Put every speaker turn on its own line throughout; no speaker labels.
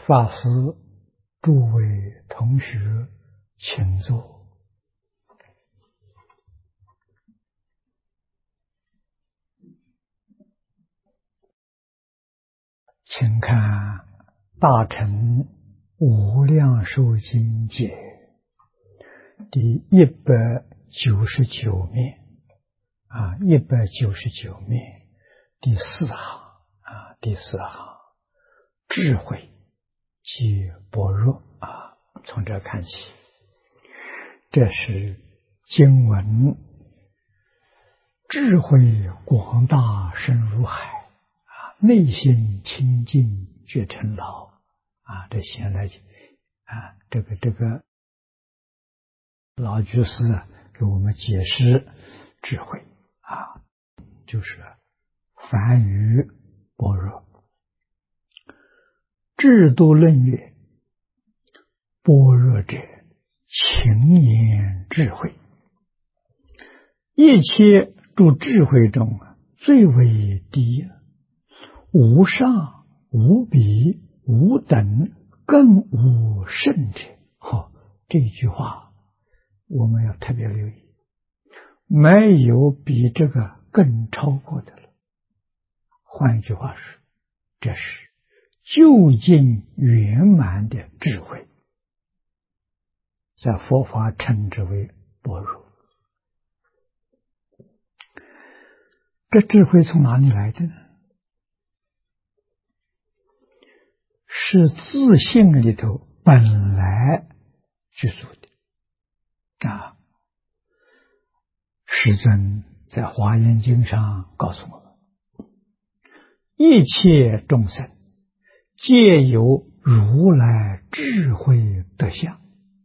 法师、诸位同学，请坐。请看《大乘无量寿经解》第199面，199面第4行第4行，智慧即般若从这看起，这是经文智慧广大深如海内心清净觉尘劳这先来这个老居士给我们解释智慧就是梵语般若。智度论曰：般若者，情言智慧，一切诸智慧中最为第一，无上无比无等，更无甚者。这句话我们要特别留意，没有比这个更超过的了。换一句话说，这是究竟圆满的智慧，在佛法称之为般若。这智慧从哪里来的呢？是自性里头本来具足的世尊在《华严经》上告诉我们，一切众生皆有如来智慧德相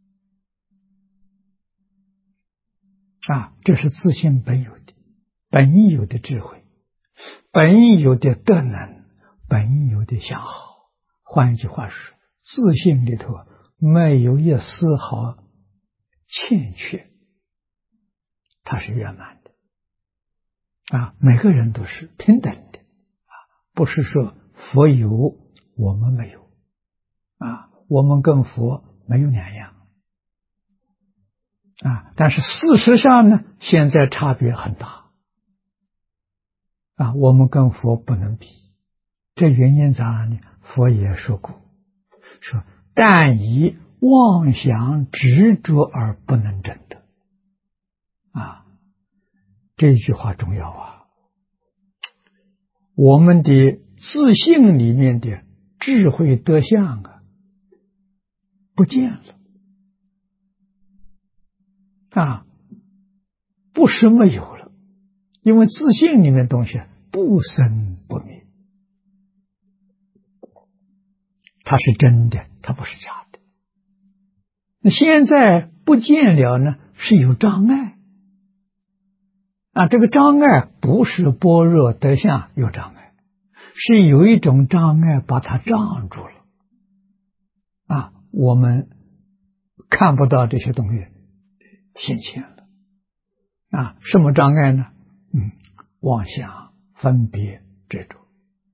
这是自性本有的，本有的智慧，本有的德能，本有的相好。换一句话说，自性里头没有一丝毫欠缺，它是圆满的每个人都是平等的不是说佛有我们没有我们跟佛没有两样但是事实上呢，现在差别很大我们跟佛不能比。这原因在哪里？佛也说过，说但以妄想执着而不能证得这句话重要我们的自性里面的智慧德相不见了不是没有了，因为自性里面的东西不生不灭，它是真的，它不是假的。那现在不见了呢，是有障碍这个障碍不是般若德相有障碍，是有一种障碍把它障住了我们看不到这些东西现前了什么障碍呢？妄想分别执着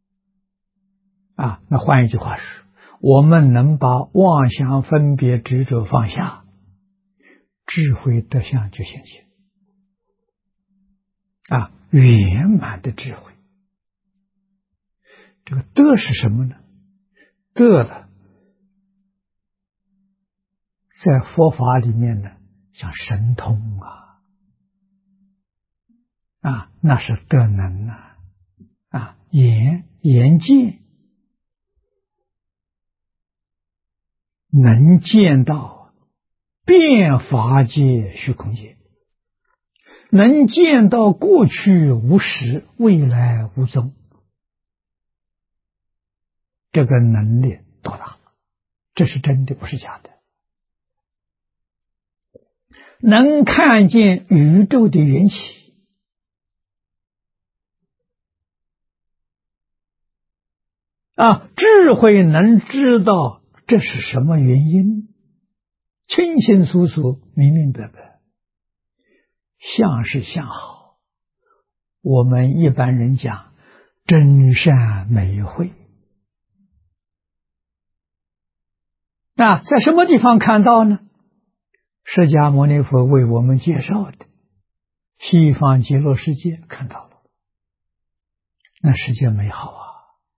那换一句话说，我们能把妄想分别执着放下，智慧德相就现前圆满的智慧。这个德是什么呢？德了在佛法里面呢，像神通那是德能眼见能见到遍法界虚空界，能见到过去无实，未来无踪，这个能力多大？这是真的，不是假的。能看见宇宙的缘起智慧能知道这是什么原因，清清楚楚明明白白，相是相好，我们一般人讲真善美慧在什么地方看到呢？释迦牟尼佛为我们介绍的西方极乐世界看到了，那世界美好啊！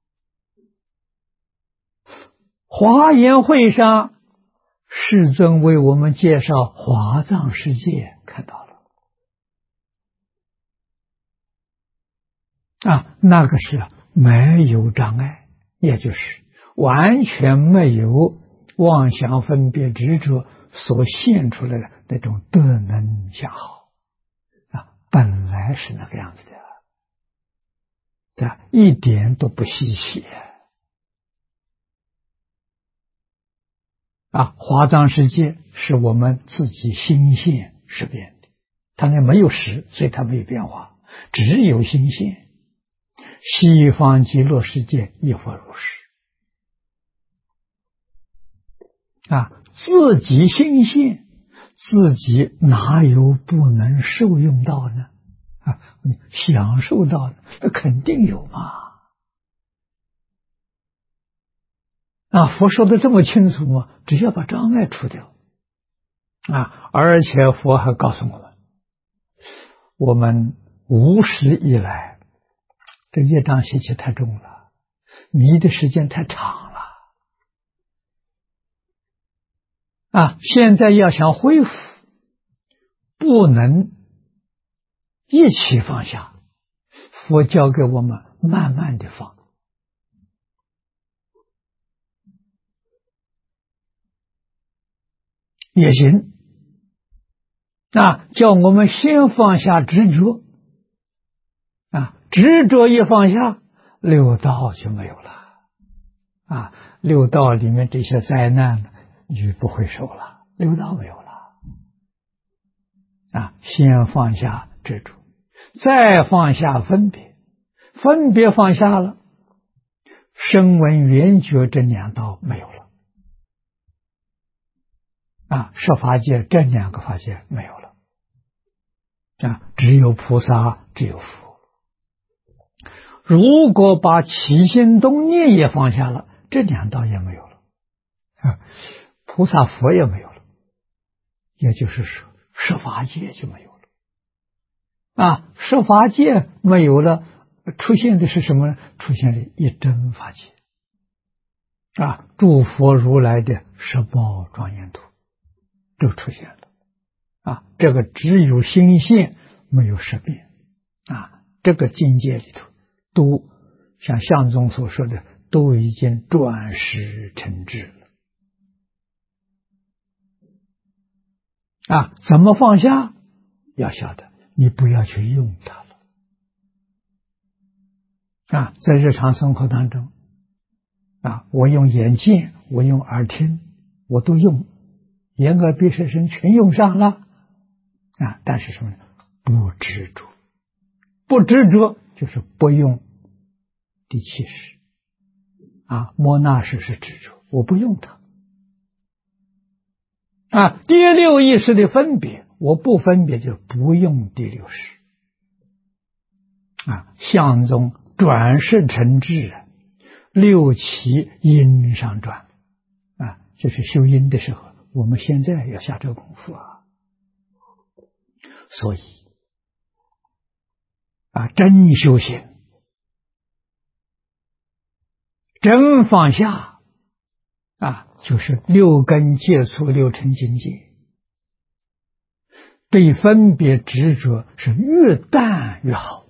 华严会上，世尊为我们介绍华藏世界看到了，那个是没有障碍，也就是完全没有妄想分别执着所现出来的那种德能相好本来是那个样子的，一点都不稀奇华藏世界是我们自己心现识变的，它那没有识，所以它没有变化，只有心现。西方极乐世界亦复如是自己心现，自己哪有不能受用到呢？享受到的，那肯定有嘛。佛说的这么清楚嘛，只要把障碍除掉而且佛还告诉我们无始以来这业障习气太重了，迷的时间太长了现在要想恢复，不能一起放下，佛教给我们慢慢的放也行叫我们先放下执着执着一放下，六道就没有了六道里面这些灾难就不会受了，六道没有了先放下执着，再放下分别，分别放下了，声闻缘觉这两道没有了十法界这两个法界没有了只有菩萨，只有佛。如果把起心动念也放下了，这两道也没有了菩萨佛也没有了，也就是说十法界就没有了十法界没有了，出现的是什么呢？出现的一真法界诸佛如来的十宝庄严土都出现了这个只有心现，没有识变这个境界里头都像相宗所说的，都已经转识成智了怎么放下？要晓得你不要去用它了在日常生活当中我用眼见，我用耳听，我都用，眼耳鼻舌身全用上了但是什么呢？不执着，不执着就是不用第七识摩那识是执着，我不用它第六意识的分别，我不分别就不用第六识相宗转识成智六起因上转就是修因的时候，我们现在要下这个功夫所以真修行，真放下就是六根接触六尘境界，对分别执着是越淡越好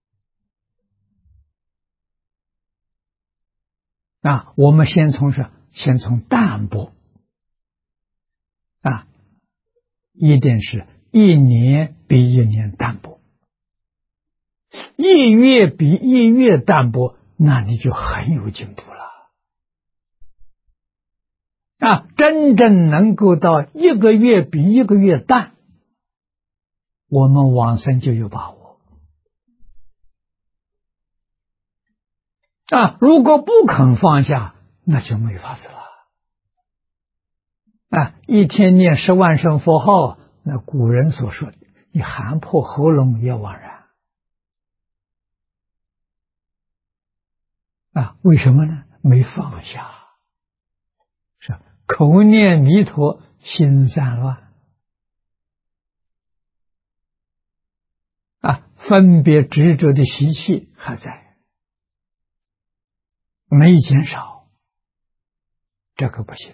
我们先从淡薄一定是一年比一年淡薄，一月比一月淡薄，那你就很有进步了真正能够到一个月比一个月淡，我们往生就有把握如果不肯放下，那就没法子了一天念10万声佛号，那古人所说的，你喊破喉咙也枉然为什么呢？没放下口念弥陀，心散乱分别执着的习气还在，没减少，这个不行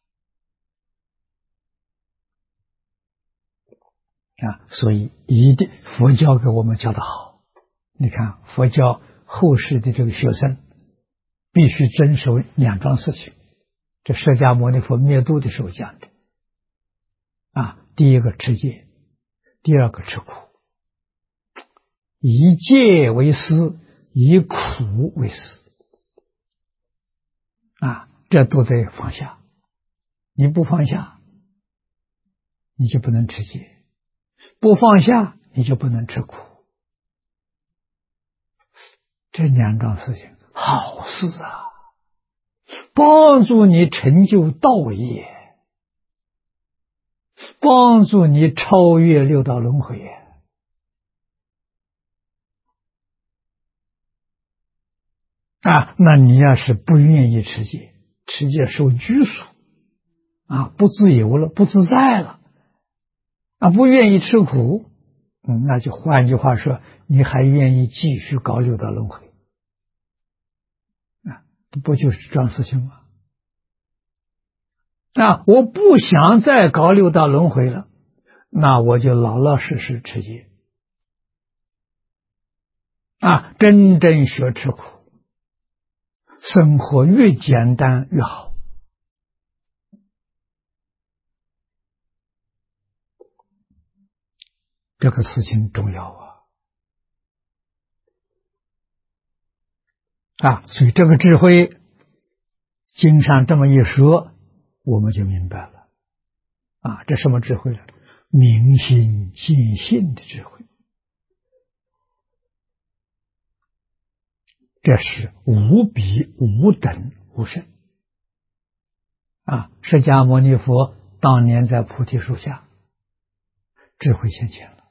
所以一定佛教给我们教得好。你看佛教后世的这个学生必须遵守两桩事情，这释迦牟尼佛灭度的时候讲的第一个持戒，第二个吃苦，以戒为师，以苦为师这都得放下，你不放下你就不能持戒，不放下你就不能吃苦，这两桩事情好事帮助你成就道业，帮助你超越六道轮回那你要是不愿意持戒，持戒受拘束不自由了，不自在了不愿意吃苦那就换句话说，你还愿意继续搞六道轮回不就是这样事情吗？我不想再搞六道轮回了，那我就老老实实持戒真正学吃苦，生活越简单越好。这个事情重要所以这个智慧经上这么一说，我们就明白了这什么智慧呢？明心见性的智慧，这是无比无等无胜释迦牟尼佛当年在菩提树下智慧现前了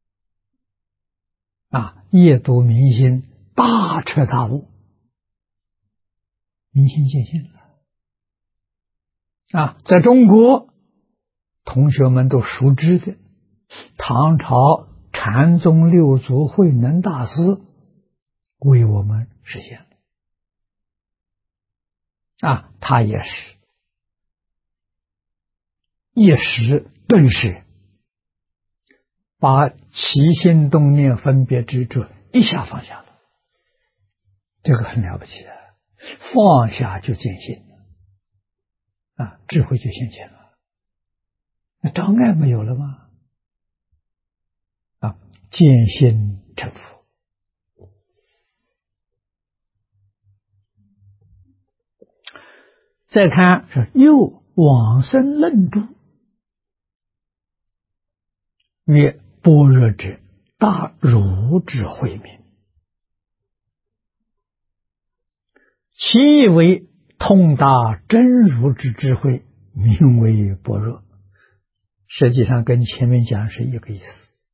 夜读明心，大彻大悟，明心见性了在中国同学们都熟知的唐朝禅宗六祖慧能大师为我们实现了他也是一时顿时把起心动念分别执着一下放下了，这个很了不起放下就见性了智慧就现前了，那障碍没有了吗？见性成佛。再看是又往生论著，曰般若者，大儒之慧命，其意为通达真如之智慧，名为般若。实际上跟前面讲是一个意思，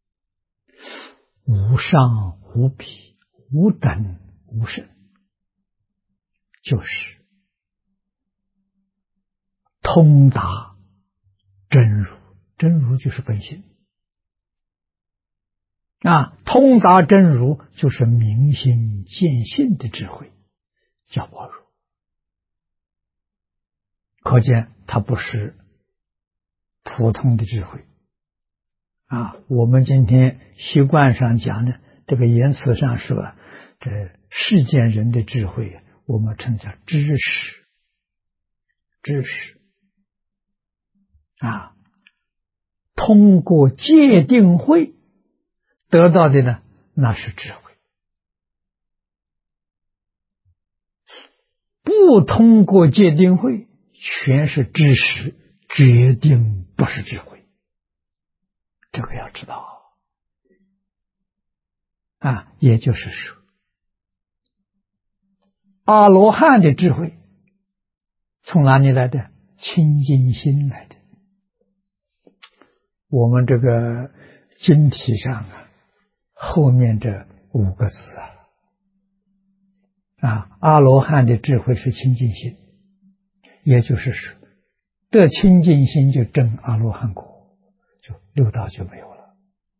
无上无比无等无胜，就是通达真如，真如就是本性通达真如就是明心见性的智慧，叫般若。可见它不是普通的智慧我们今天习惯上讲的这个言辞上说这世间人的智慧我们称叫知识，知识通过戒定慧得到的呢，那是智慧。不通过戒定慧，全是知识，决定不是智慧。这个要知道也就是说，阿罗汉的智慧从哪里来的？清净心来的。我们这个经题上后面这5个字阿罗汉的智慧是清净心，也就是说得清净心就证阿罗汉果，就六道就没有了。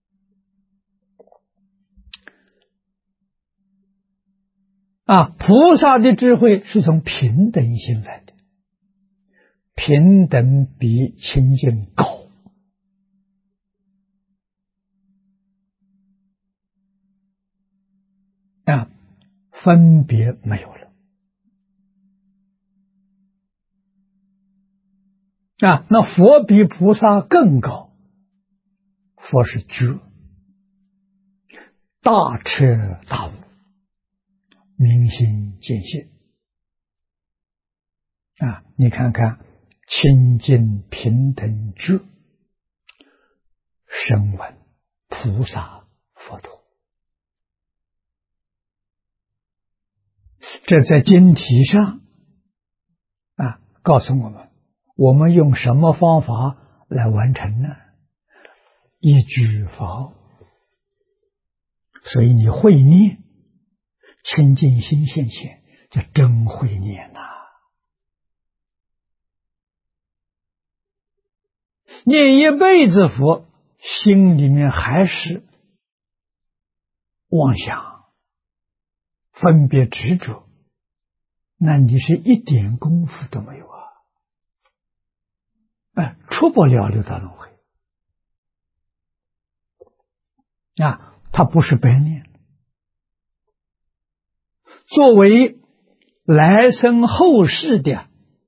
菩萨的智慧是从平等心来的，平等比清净高。分别没有了。那佛比菩萨更高，佛是觉，大彻大悟，明心见性。你看看清净平等觉，声闻菩萨佛陀，这在经题上告诉我们用什么方法来完成呢？一句佛号。所以你会念，清净心现前，就真会念念一辈子佛，心里面还是妄想、分别执着，那你是一点功夫都没有出不了六道轮回。它不是白念，作为来生后世的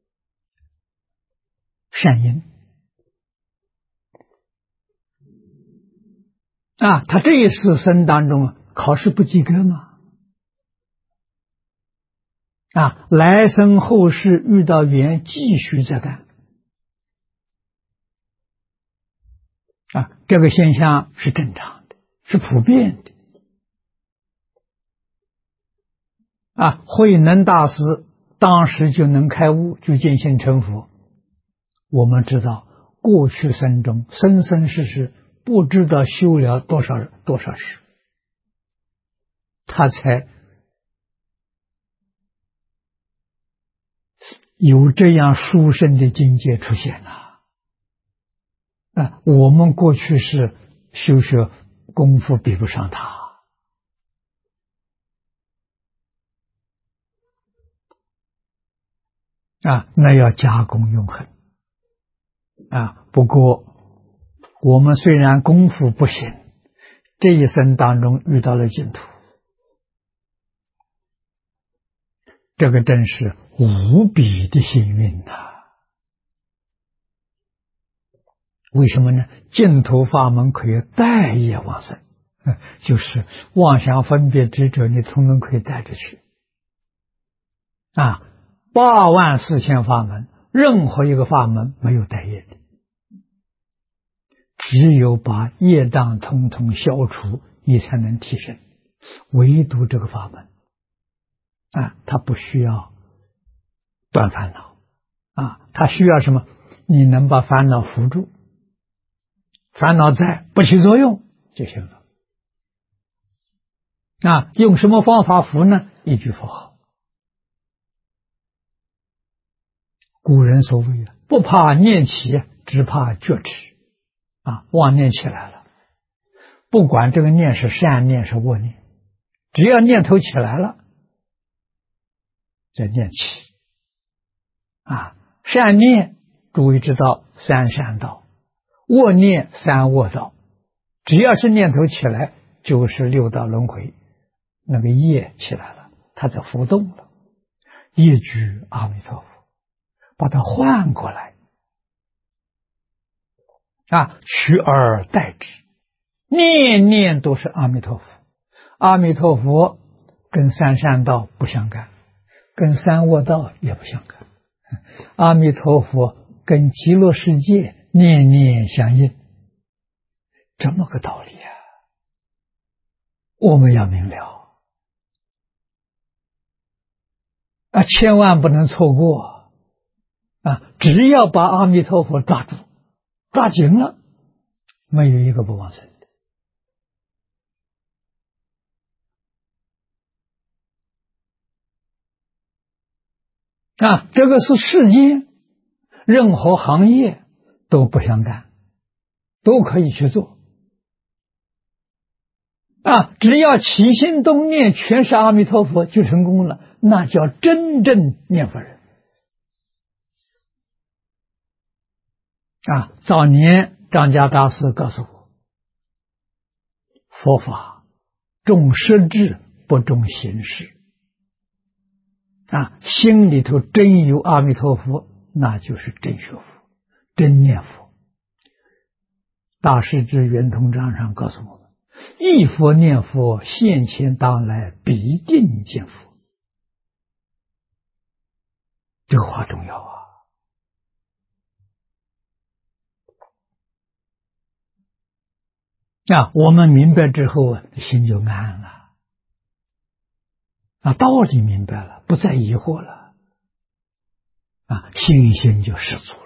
善因他这一世生当中考试不及格吗？来生后世遇到缘继续再干这个现象是正常的，是普遍的慧能大师当时就能开悟，就见性成佛。我们知道过去生中生生世世不知道修了多少世，他才有这样殊胜的境界出现我们过去是修学功夫比不上他那要加功用恒不过我们虽然功夫不行，这一生当中遇到了净土，这个真是无比的幸运为什么呢？净土法门可以带业往生，就是妄想分别执着，你统统可以带着去84000法门，任何一个法门没有带业的，只有把业障统统消除，你才能提升。唯独这个法门它不需要断烦恼它需要什么？你能把烦恼扶住，烦恼在不起作用就行了用什么方法扶呢？一句佛号。古人所谓不怕念起，只怕觉迟妄念起来了，不管这个念是善念是恶念，只要念头起来了就念起善念诸位知道三善道，恶念三恶道，只要是念头起来就是六道轮回，那个业起来了，它在浮动了，业居阿弥陀佛，把它换过来取而代之，念念都是阿弥陀佛。阿弥陀佛跟三善道不相干，跟三恶道也不相干，阿弥陀佛跟极乐世界念念相应，这么个道理我们要明了千万不能错过只要把阿弥陀佛抓住抓紧了，没有一个不往生的这个是世间任何行业都不相干，都可以去做。只要起心动念全是阿弥陀佛就成功了，那叫真正念佛人。早年张家大师告诉我，佛法重实质不重形式。心里头真有阿弥陀佛，那就是真学佛，真念佛。大师之圆通章上告诉我们，忆佛念佛，现前当来必定见佛。这个话重要我们明白之后心就安了。道理明白了，不再疑惑了，信心就十足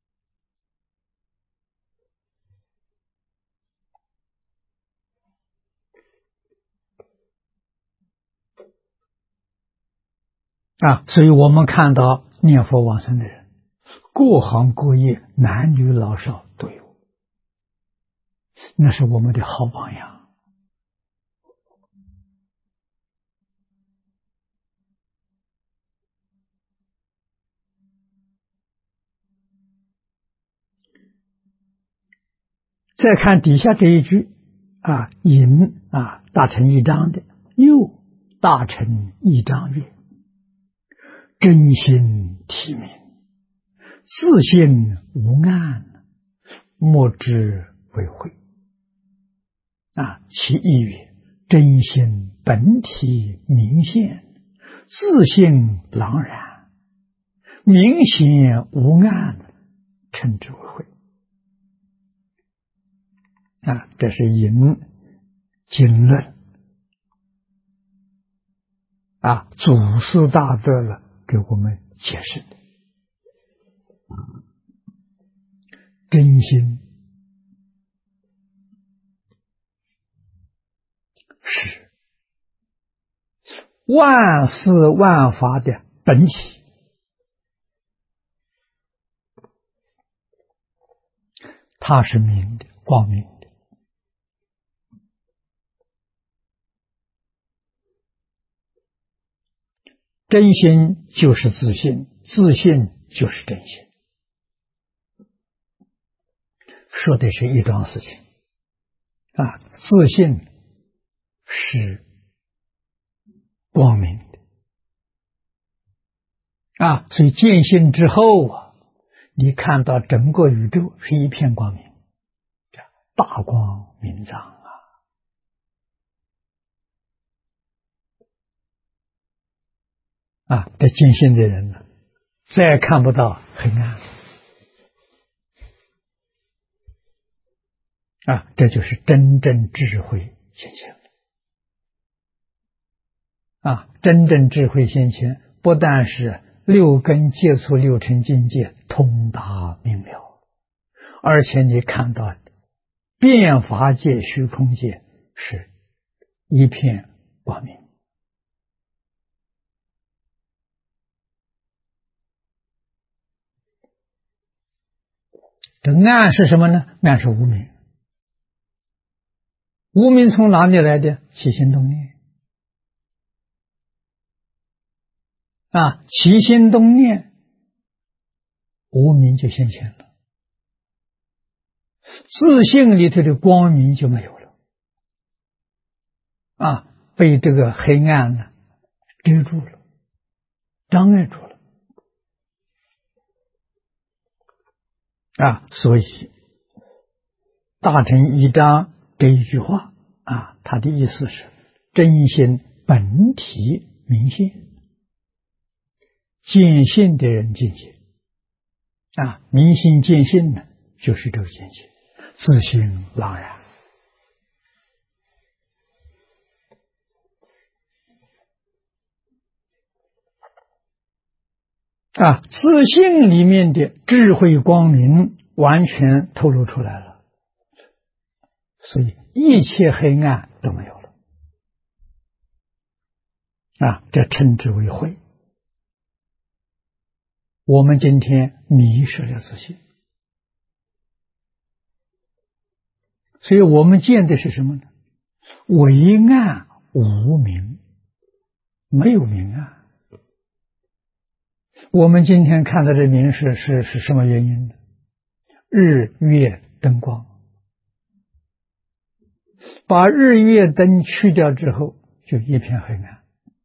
了。所以我们看到念佛往生的人，各行各业，男女老少都有，那是我们的好榜样。再看底下这一句引大乘一章的，又大乘一章曰：真心体明，自性无暗，莫之为慧。其意曰：真心本体明现，自性朗然，明显无暗，称之为慧。这是引经论祖师大德了给我们解释的。真心是万事万法的本体，它是明的，光明的。真心就是自信，自信就是真心，说的是一桩事情自信是光明的所以见性之后你看到整个宇宙是一片光明，大光明彰这见性的人呢，再看不到黑暗这就是真正智慧现前真正智慧现前，不但是六根接触六尘境界通达明了，而且你看到变法界虚空界是一片光明。这暗是什么呢？暗是无明。无明从哪里来的？起心动念起心动念，无明就现前了，自性里头的光明就没有了被这个黑暗呢遮住了，障碍住了所以大乘一章这一句话它的意思是真心本体明现，见性的人见解明心见性呢，就是这个见解，自性朗然自性里面的智慧光明完全透露出来了，所以一切黑暗都没有了这称之为慧我们今天迷失了自信，所以我们见的是什么呢？为暗无明，没有明暗。我们今天看到这明是什么原因呢？日月灯光，把日月灯去掉之后，就一片黑暗，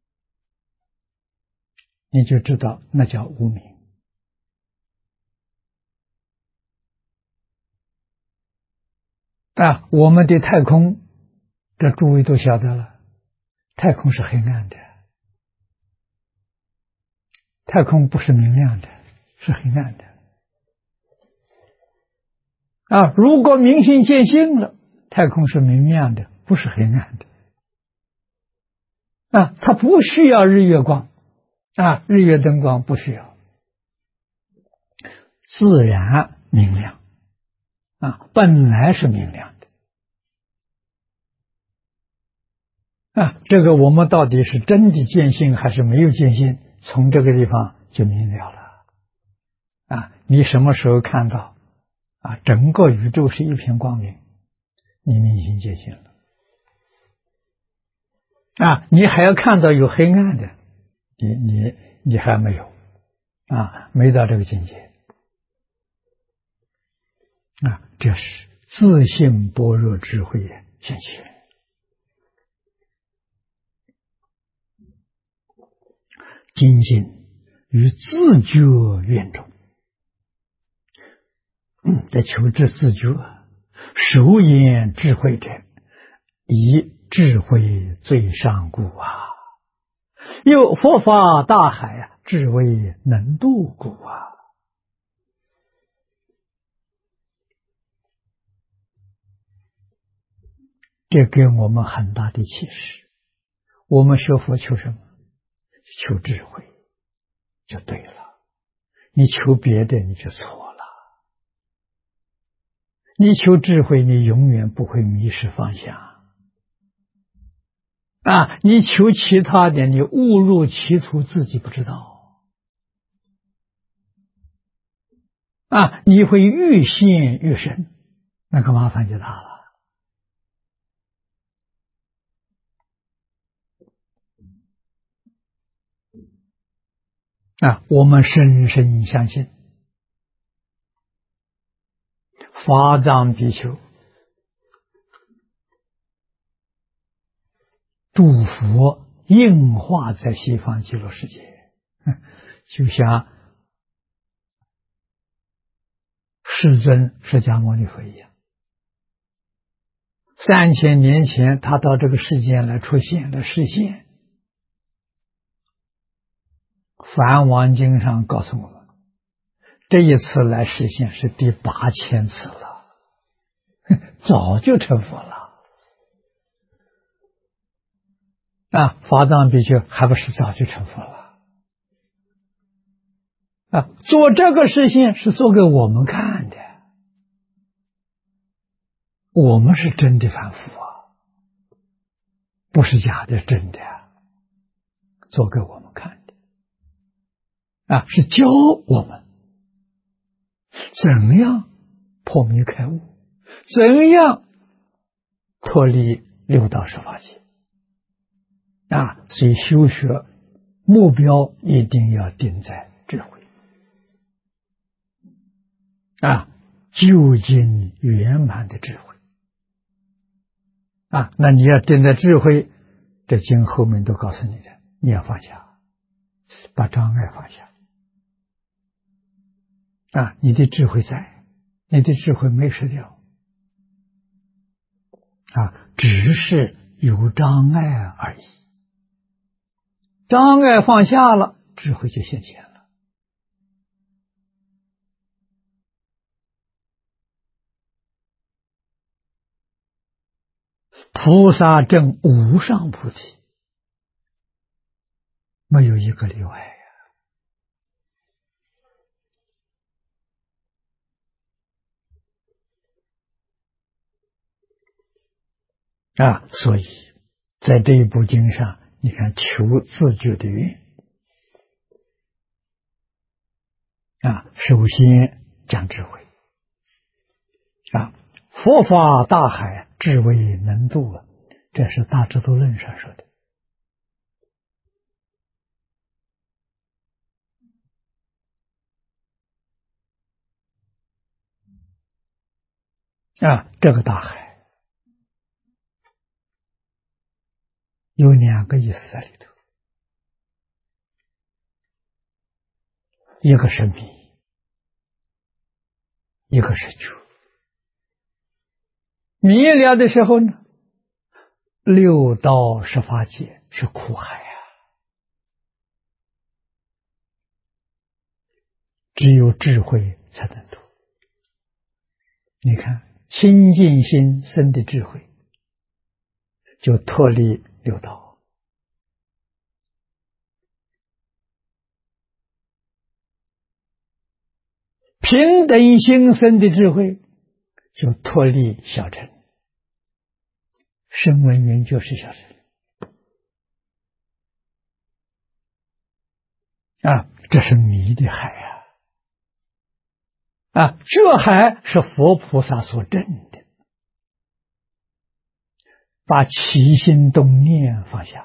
你就知道那叫无明。我们的太空，这诸位都晓得了，太空是黑暗的，太空不是明亮的，是黑暗的。如果明心见性了，太空是明亮的，不是黑暗的。它不需要日月光，日月灯光不需要，自然明亮，本来是明亮的。这个我们到底是真的见性还是没有见性，从这个地方就明了了。你什么时候看到整个宇宙是一片光明，你明心见性了。你还要看到有黑暗的，你还没有没到这个境界。这是自性般若智慧的现前。精进于自觉愿中，在求知自觉，首言智慧者，以智慧最上故又佛法大海，智慧能度故这给我们很大的启示。我们学佛求什么？求智慧就对了，你求别的你就错了。你求智慧，你永远不会迷失方向。你求其他的，你误入歧途，自己不知道。你会愈陷愈深，那个麻烦就大了。我们深深相信，法藏比丘诸佛应化在西方极乐世界，就像世尊释迦牟尼佛一样，3000年前他到这个世间来出现来示现。梵王经上告诉我们，这一次来示现是第8000次了，早就成佛了。法藏比丘还不是早就成佛了？做这个示现是做给我们看的，我们是真的凡夫不是假的，真的做给我们看的。是教我们怎样破迷开悟，怎样脱离六道十法界。所以修学目标一定要定在智慧。究竟圆满的智慧。那你要定在智慧，这经后面都告诉你的，你要放下，把障碍放下。你的智慧在，你的智慧没失掉，只是有障碍而已。障碍放下了，智慧就现前了。菩萨证无上菩提，没有一个例外所以在这一部经上，你看求自觉的愿， 首先讲智慧佛法大海，智慧能渡这是大智度论上说的这个大海有两个意思在里头，一个是迷，一个是觉。迷了的时候呢，六道十法界是苦海只有智慧才能度。你看清净心生的智慧，就脱离六道。平等心生的智慧，就脱离小乘。声闻缘就是小乘这是迷的海这海是佛菩萨所证的，把起心动念放下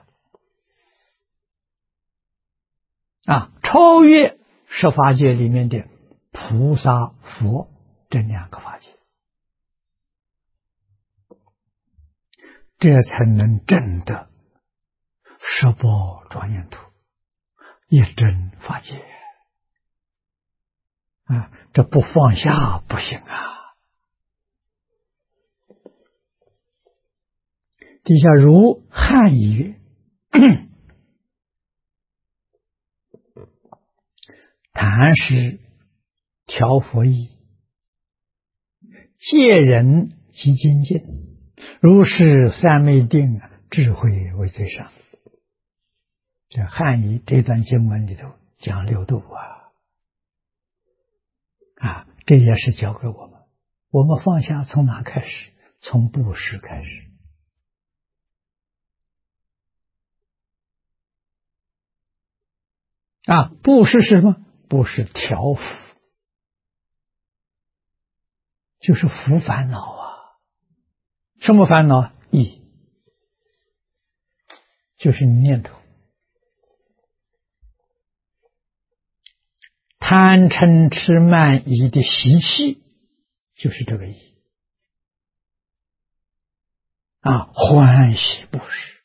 超越十法界里面的菩萨佛这两个法界，这才能证得十宝庄严土，一真法界这不放下不行底下如汉译曰谈诗调佛意，戒人及精进，如是三昧定，智慧为最上。这汉译这段经文里头讲六度这也是教给我们，我们放下从哪开始？从布施开始布施是什么？布施调伏，就是伏烦恼什么烦恼？意，就是念头。贪嗔痴慢疑的习气，就是这个意欢喜布施，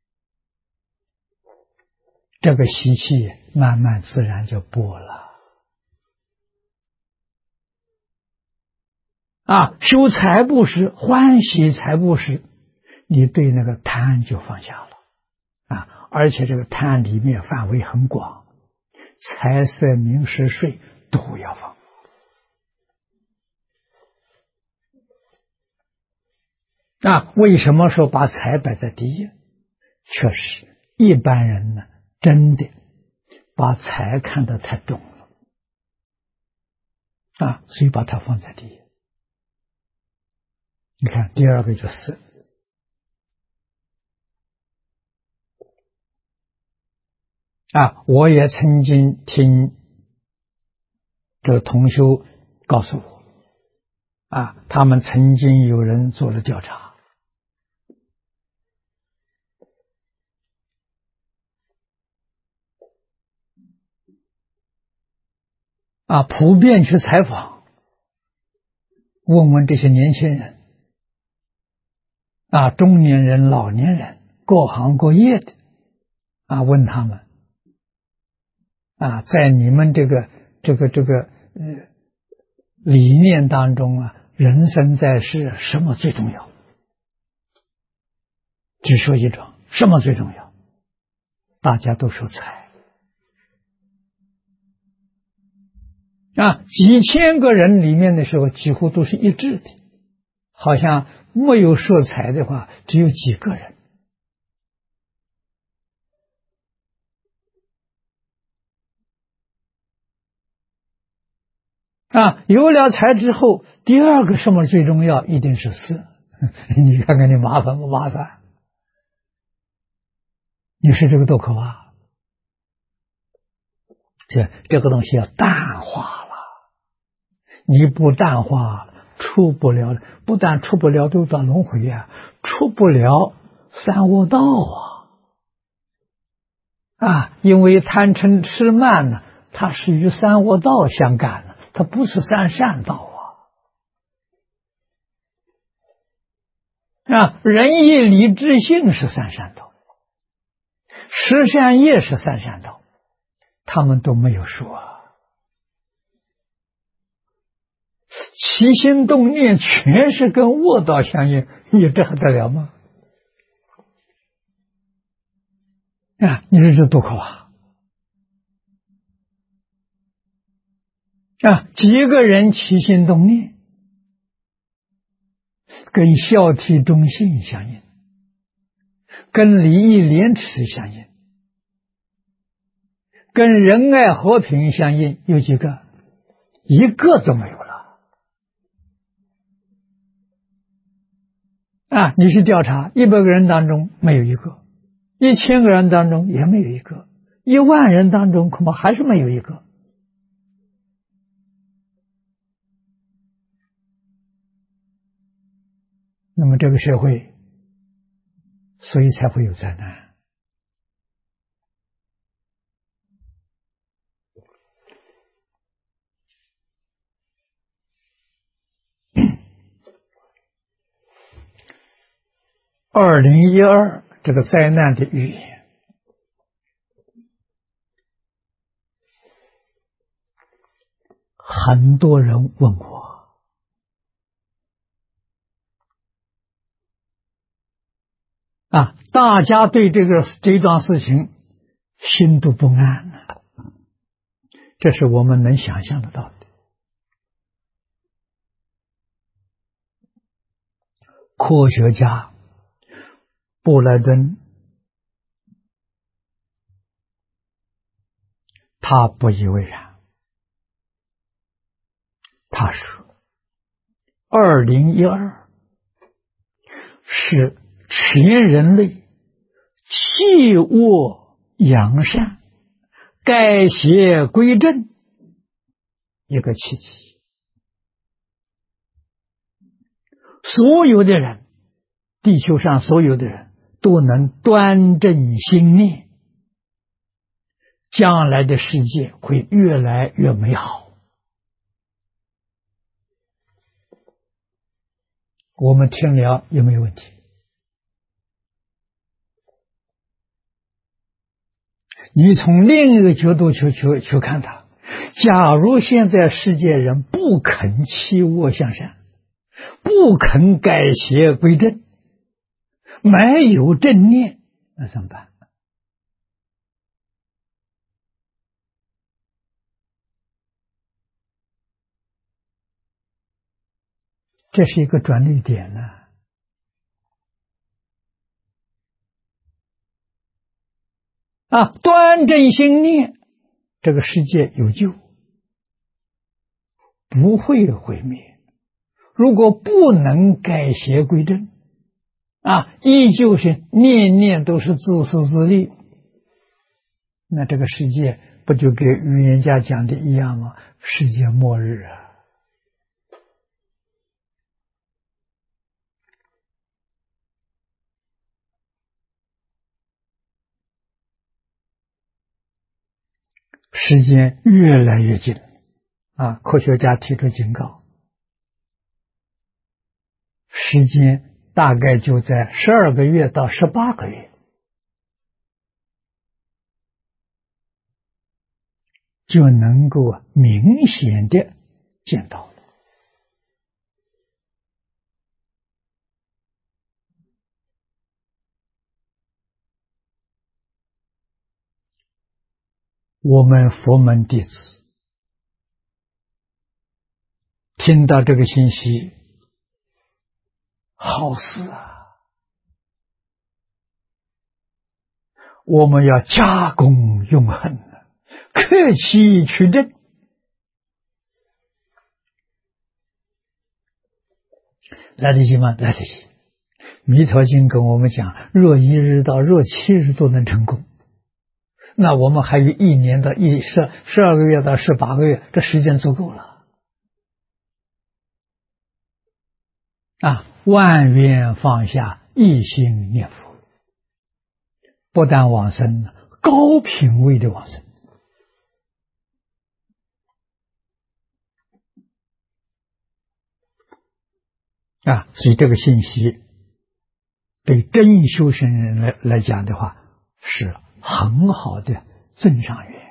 这个习气慢慢自然就薄了修财布施，欢喜财布施，你对那个贪就放下了而且这个贪里面范围很广，财色名食睡都要放为什么说把财摆在第一？确实一般人呢真的把财看得太重了所以把它放在第一。你看第二个就是我也曾经听这个同修告诉我他们曾经有人做了调查普遍去采访，问问这些年轻人中年人、老年人，各行各业的问他们在你们这个理念当中人生在世什么最重要？只说一种，什么最重要？大家都说财几千个人里面的时候几乎都是一致的，好像没有说财的话只有几个人有了财之后，第二个什么最重要？一定是色。你看看你麻烦不麻烦？你说这个多可怕！这个东西要淡化了你不淡化，出不了，不但出不了六道轮回啊，出不了三恶道因为贪嗔痴慢呢，它是与三恶道相干的，它不是三善道仁义礼智信是三善道，十善业是三善道，他们都没有说起心动念全是跟恶道相应，你这还得了吗？你说这多可怕几个人起心动念跟孝悌忠信相应，跟礼义廉耻相应，跟仁爱和平相应，有几个？一个都没有了你去调查100个人当中没有一个，1000个人当中也没有一个，10000人当中恐怕还是没有一个。那么这个社会所以才会有灾难。2012这个灾难的预言，很多人问我大家对这桩事情心都不安这是我们能想象得到的。科学家布莱顿他不以为然，他说2012是全人类弃恶扬善改邪归正一个契机。所有的人，地球上所有的人都能端正心念，将来的世界会越来越美好。我们听了有没有问题？你从另一个角度去看它，假如现在世界人不肯弃恶向善，不肯改邪归正，没有正念，那怎么办？这是一个转捩点端正心念，这个世界有救，不会毁灭。如果不能改邪归正依旧是念念都是自私自利，那这个世界不就跟预言家讲的一样吗？世界末日时间越来越近科学家提出警告，时间大概就在12个月到18个月就能够明显的见到了。我们佛门弟子听到这个信息，好事我们要加功用恨克期取证。来得及吗？来得及。弥陀经跟我们讲，若1日到若7日都能成功，那我们还有1年到12个月到18个月，这时间足够了万缘放下，一心念佛，不但往生，高品位的往生。所以这个信息对真修行人来讲的话，是很好的增上缘。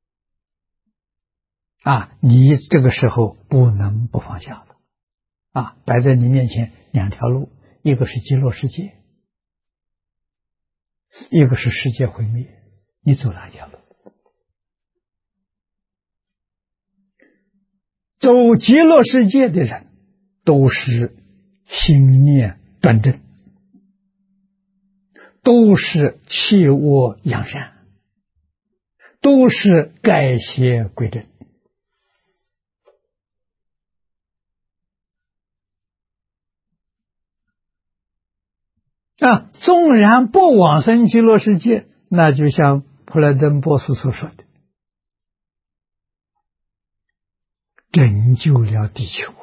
你这个时候不能不放下的。摆在你面前两条路，一个是极乐世界，一个是世界毁灭，你走哪条路？走极乐世界的人都是心念端正，都是弃恶扬善，都是改邪归正。纵然不往生极乐世界，那就像普莱登博士所说的，拯救了地球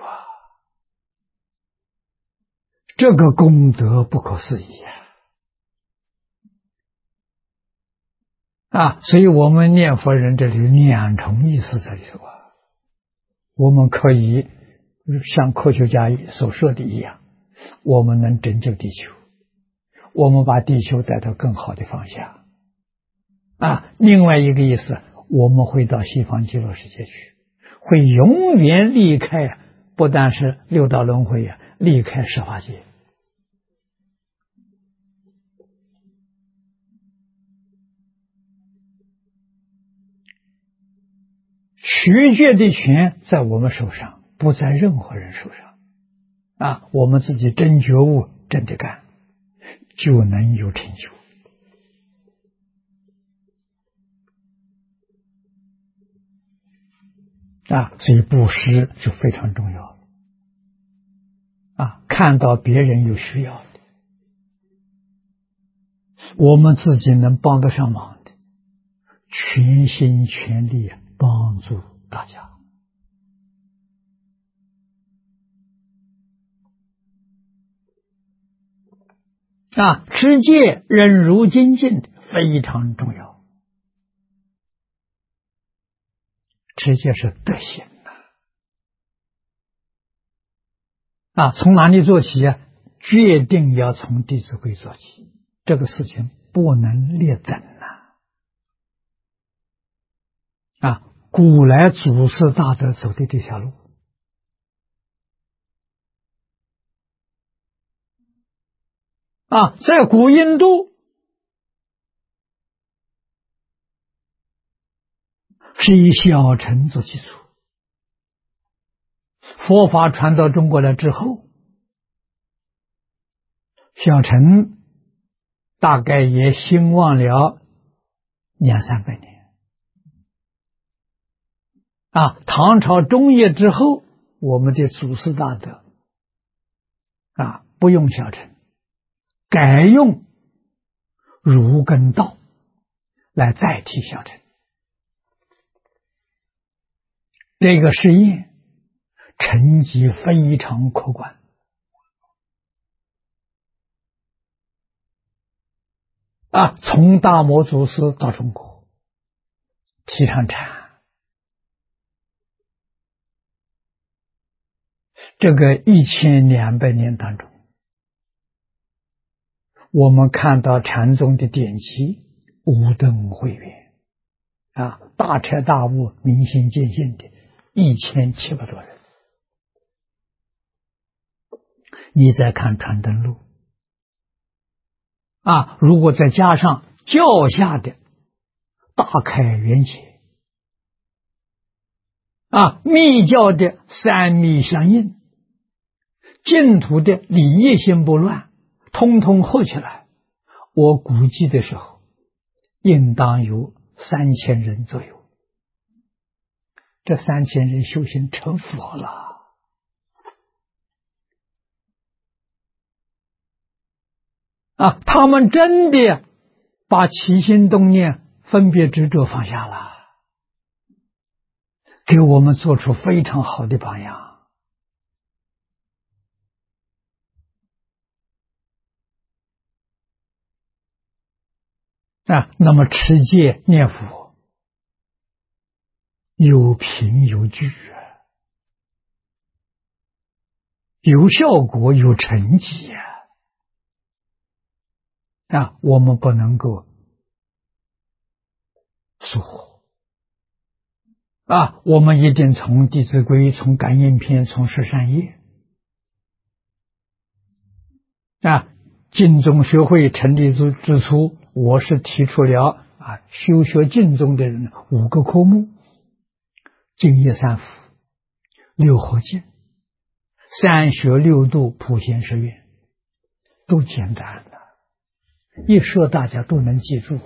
这个功德不可思议所以我们念佛人这里有两重意思在里头我们可以像科学家所说的一样，我们能拯救地球，我们把地球带到更好的方向另外一个意思，我们会到西方极乐世界去，会永远离开，不但是六道轮回离开十法界。取决的权在我们手上，不在任何人手上我们自己真觉悟，真的干，就能有成就所以布施就非常重要看到别人有需要的，我们自己能帮得上忙的，全心全力帮助大家持戒忍辱精进非常重要。持戒是德行从哪里做起决定要从《弟子规》做起，这个事情不能劣等古来祖师大德走的这条路在古印度是以小乘做基础，佛法传到中国来之后，小乘大概也兴旺了200-300年唐朝中叶之后，我们的祖师大德不用小乘，改用儒跟道来代替小乘。这个实验成绩非常可观从大摩祖师到中国提倡禅，这个1200年当中，我们看到禅宗的典籍无灯慧远大彻大悟明心见性的1700多人。你再看传灯录如果再加上教下的大开圆解密教的三密相应，净土的理业心不乱，通通合起来，我估计的时候应当有3000人左右。这3000人修行成佛了他们真的把起心动念分别执着放下了，给我们做出非常好的榜样那么持戒念佛有凭有据有效果有成绩我们不能够疏忽我们一定从《弟子规》从感应篇从十善业净宗学会成立之初，我是提出了修学净宗的人5个科目：净业三福、六合敬、三学六度、普贤十愿，都简单的，一说大家都能记住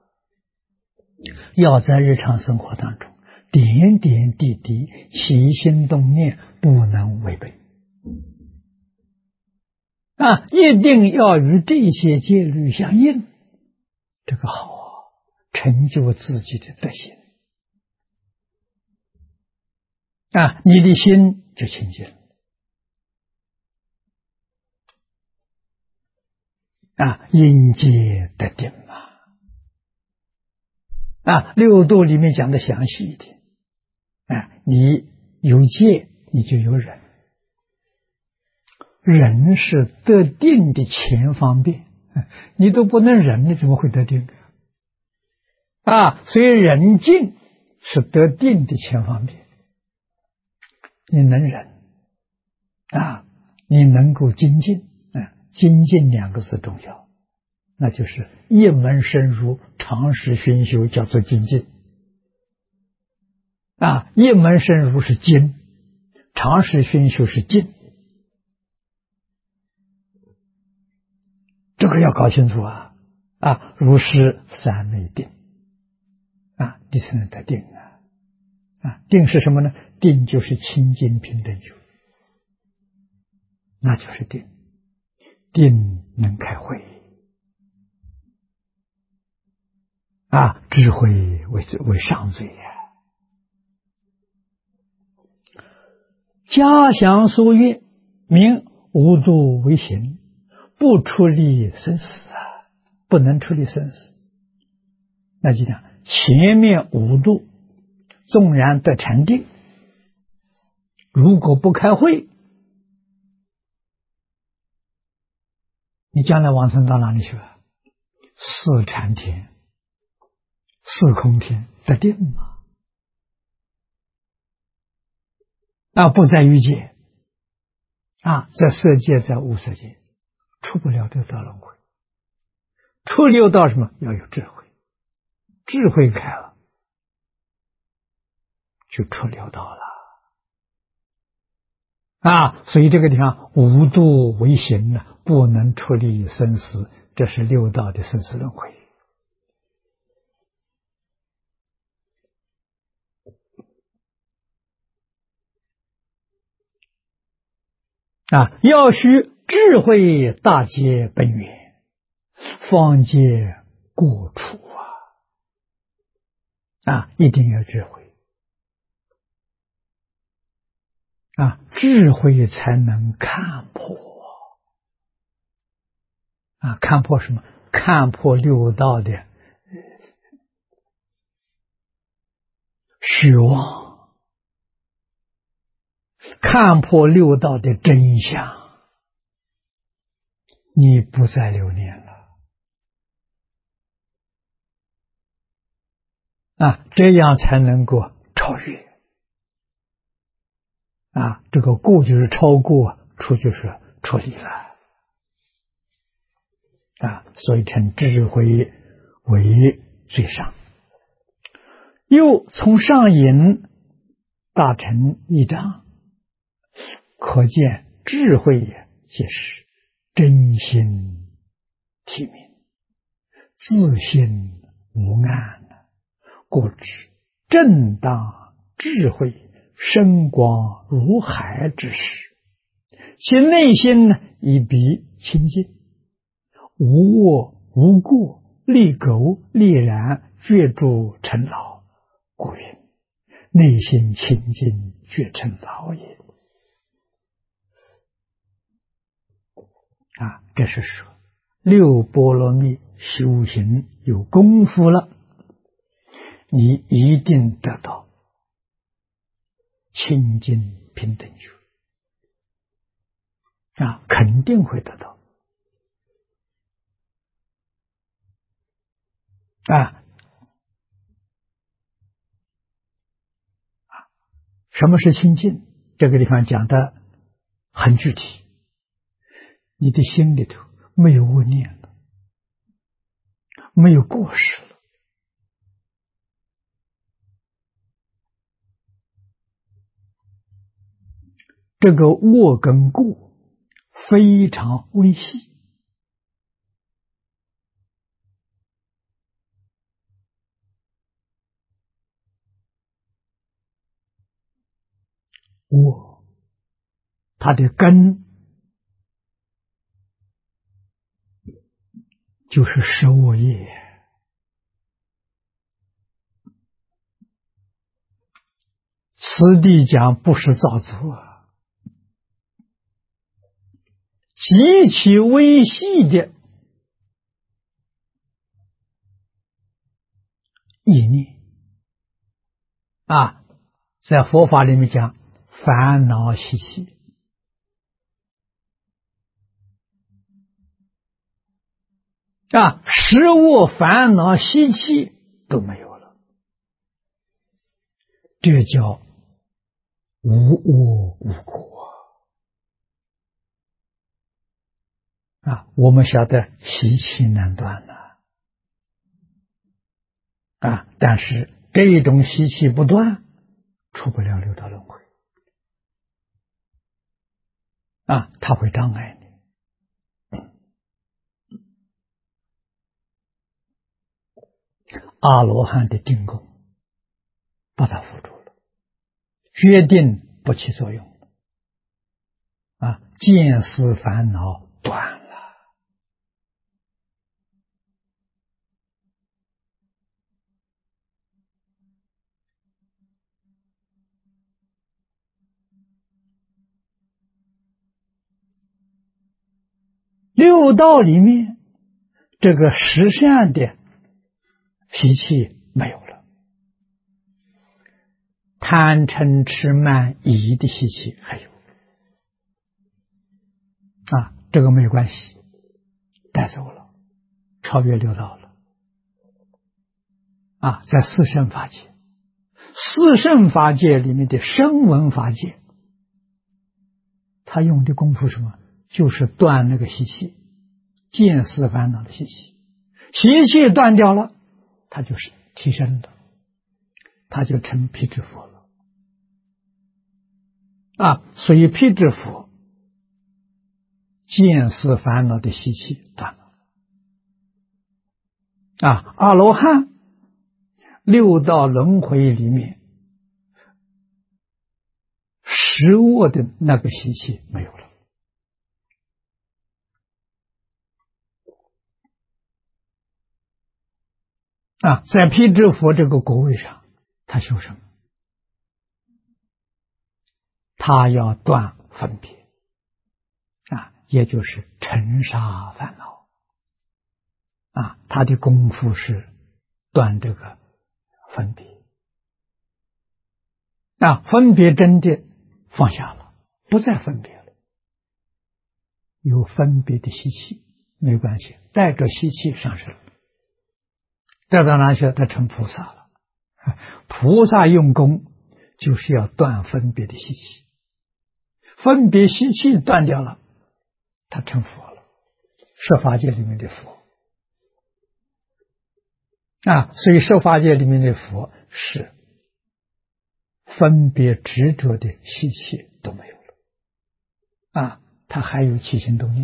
要在日常生活当中点点滴滴起心动念不能违背一定要与这些戒律相应，这个好成就自己的德行你的心就清净因戒得定六度里面讲的详细一点你有戒你就有忍，忍是得定的前方便，你都不能忍，你怎么会得定所以忍静是得定的前方便，你能忍你能够精进精进2个字重要，那就是一门深入，长时熏修，叫做精进一门深入是精，长时熏修是进，这个要搞清楚如是三昧定你才能得定定是什么呢？定就是清净平等觉，那就是定，定能开慧智慧为上罪家祥所愿名无度为行，不出离生死不能出离生死。那就讲前面5度纵然得禅定，如果不开慧，你将来往生到哪里去四禅天、四空天得定吗？不在欲界在色界在无色界出不了六道轮回，出六道什么？要有智慧，智慧开了就出六道了所以这个地方无度为行不能出离生死，这是六道的生死轮回要须智慧大戒本源，方戒过处一定要智慧智慧才能看破看破什么？看破六道的虚妄，看破六道的真相，你不再留念了这样才能够超越这个过就是超过，出就是出离了所以称智慧为最上。又从上引大乘一章，可见智慧也皆是真心体明，自信无暗，故知正当智慧深光如海之时，其内心已彼清净，无我无过，立苟立然，觉诸成老，故云内心清净，觉成老也这是说六波罗蜜修行有功夫了，你一定得到清净平等觉啊，肯定会得到啊。什么是清净？这个地方讲的很具体，你的心里头没有恶念了，没有过失了。这个恶跟过非常微细，恶它的根就是食恶业，此地讲不是造作，极其微细的意念啊，在佛法里面讲烦恼习气啊，食恶烦恼习气都没有了，这叫无恶无果啊！我们晓得习气难断了啊，但是这种习气不断，出不了六道轮回啊，它会障碍你。阿罗汉的定功把它扶住了，决定不起作用啊，见思烦恼断了。六道里面，这个实相的习气没有了，贪嗔痴慢疑的习气还有啊，这个没有关系，带走了，超越六道了啊，在四圣法界，四圣法界里面的声闻法界，他用的功夫什么？就是断那个习气，见思烦恼的习气，习气断掉了，他就是提升了，他就成辟支佛了啊！所以辟支佛见思烦恼的习气断了啊！阿罗汉六道轮回里面食恶的那个习气没有了啊！在辟支佛这个果位上，他修什么？他要断分别啊，也就是尘沙烦恼啊，他的功夫是断这个分别啊，分别真的放下了，不再分别了，有分别的习气没关系，带着习气上升，带到哪去？他成菩萨了。菩萨用功就是要断分别的习气，分别习气断掉了，他成佛了，十法界里面的佛啊，所以十法界里面的佛是分别执着的习气都没有了啊，他还有起心动念，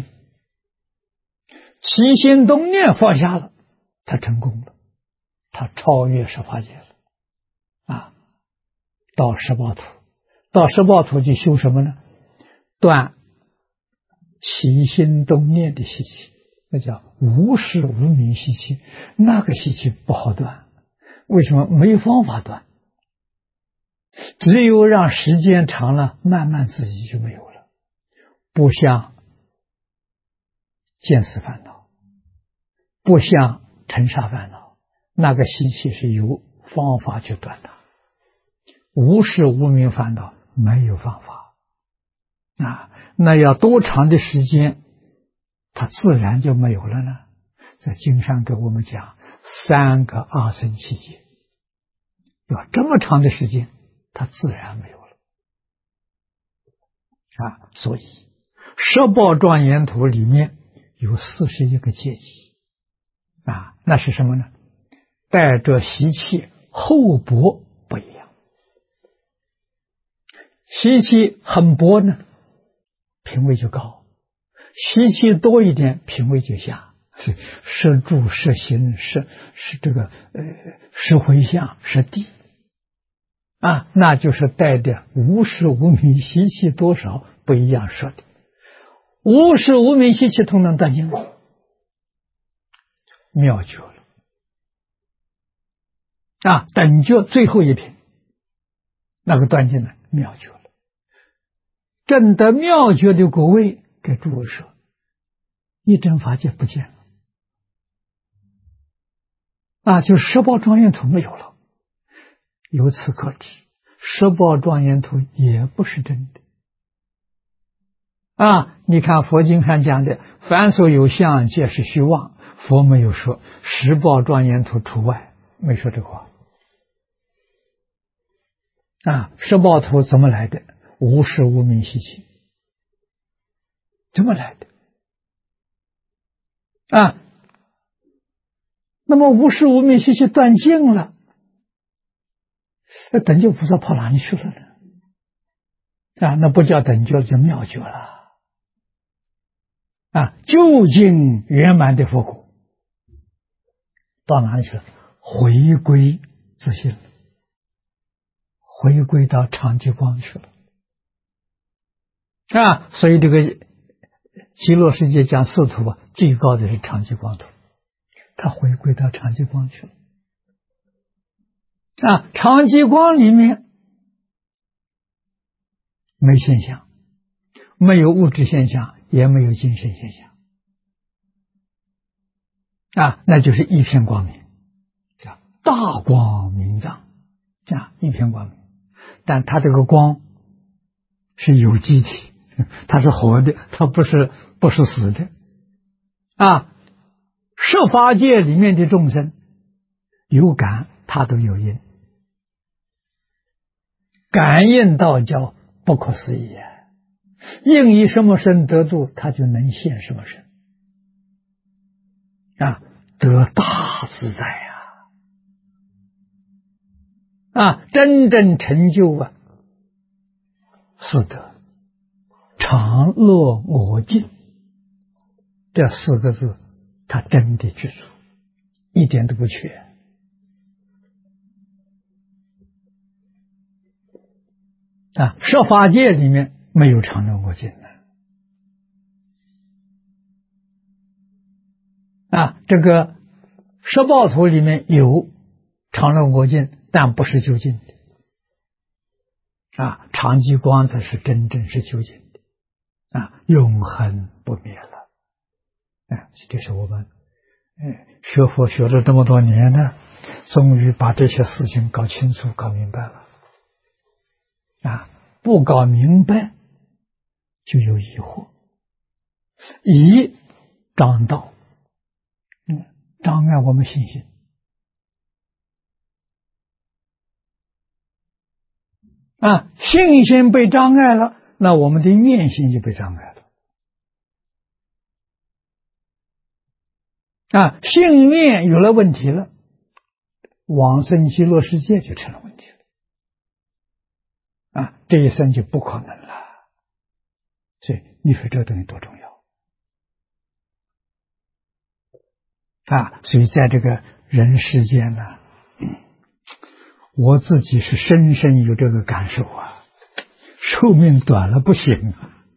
起心动念放下了，他成功了，他超越十法界了啊，到十八土，到十八土去修什么呢？断起心动念的习气，那叫无始无明习气，那个习气不好断，为什么？没方法断，只有让时间长了，慢慢自己就没有了。不像见思烦恼，不像尘沙烦恼，那个习气是有方法去断的。无始无明烦恼没有方法那要多长的时间，它自然就没有了呢？在经上给我们讲3个阿僧祇劫，要这么长的时间，它自然没有了所以十报庄严图里面有41个阶级那是什么呢？带着习气厚薄不一样，习气很薄呢，品位就高；习气多一点，品位就下。是住是行是这个是回向是地那就是带的无始无明习气多少不一样说的。无始无明习气通能断尽了，妙觉了等觉最后一品，那个断尽了，妙觉了。证得妙觉的果位，给诸位说，一真法界不见了就十报庄严图没有了。由此可知，十报庄严图也不是真的你看佛经上讲的凡所有相皆是虚妄，佛没有说十报庄严图除外，没说这话十报图怎么来的？无始无明习气怎么来的那么无始无明习气断尽了，那等觉菩萨跑哪里去了呢？那不叫等觉，叫妙觉了究竟圆满的佛果到哪里去了？回归自性了，回归到常寂光去了所以这个极乐世界讲四图最高的是常寂光图，他回归到常寂光去了常寂光里面没现象，没有物质现象，也没有精神现象那就是一片光明，叫大光明藏一片光明。但它这个光是有机体，它是活的，它不是死的十法界里面的众生有感，它都有因，感应到叫不可思议应以什么身得度，它就能现什么身得大自在真正成就是得常乐我净，这4个字它真的具足，一点都不缺十法界里面没有常乐我净这个十报图里面有常乐我净，但不是究竟的常寂光才是真正是究竟的永恒不灭了这是我们学佛学了这么多年呢，终于把这些事情搞清楚搞明白了不搞明白就有疑惑，疑障道障碍我们信心信心被障碍了，那我们的愿心就被障碍了信愿有了问题了，往生极乐世界就成了问题了这一生就不可能了。所以你说这个东西多重要所以在这个人世间呢我自己是深深有这个感受寿命短了不行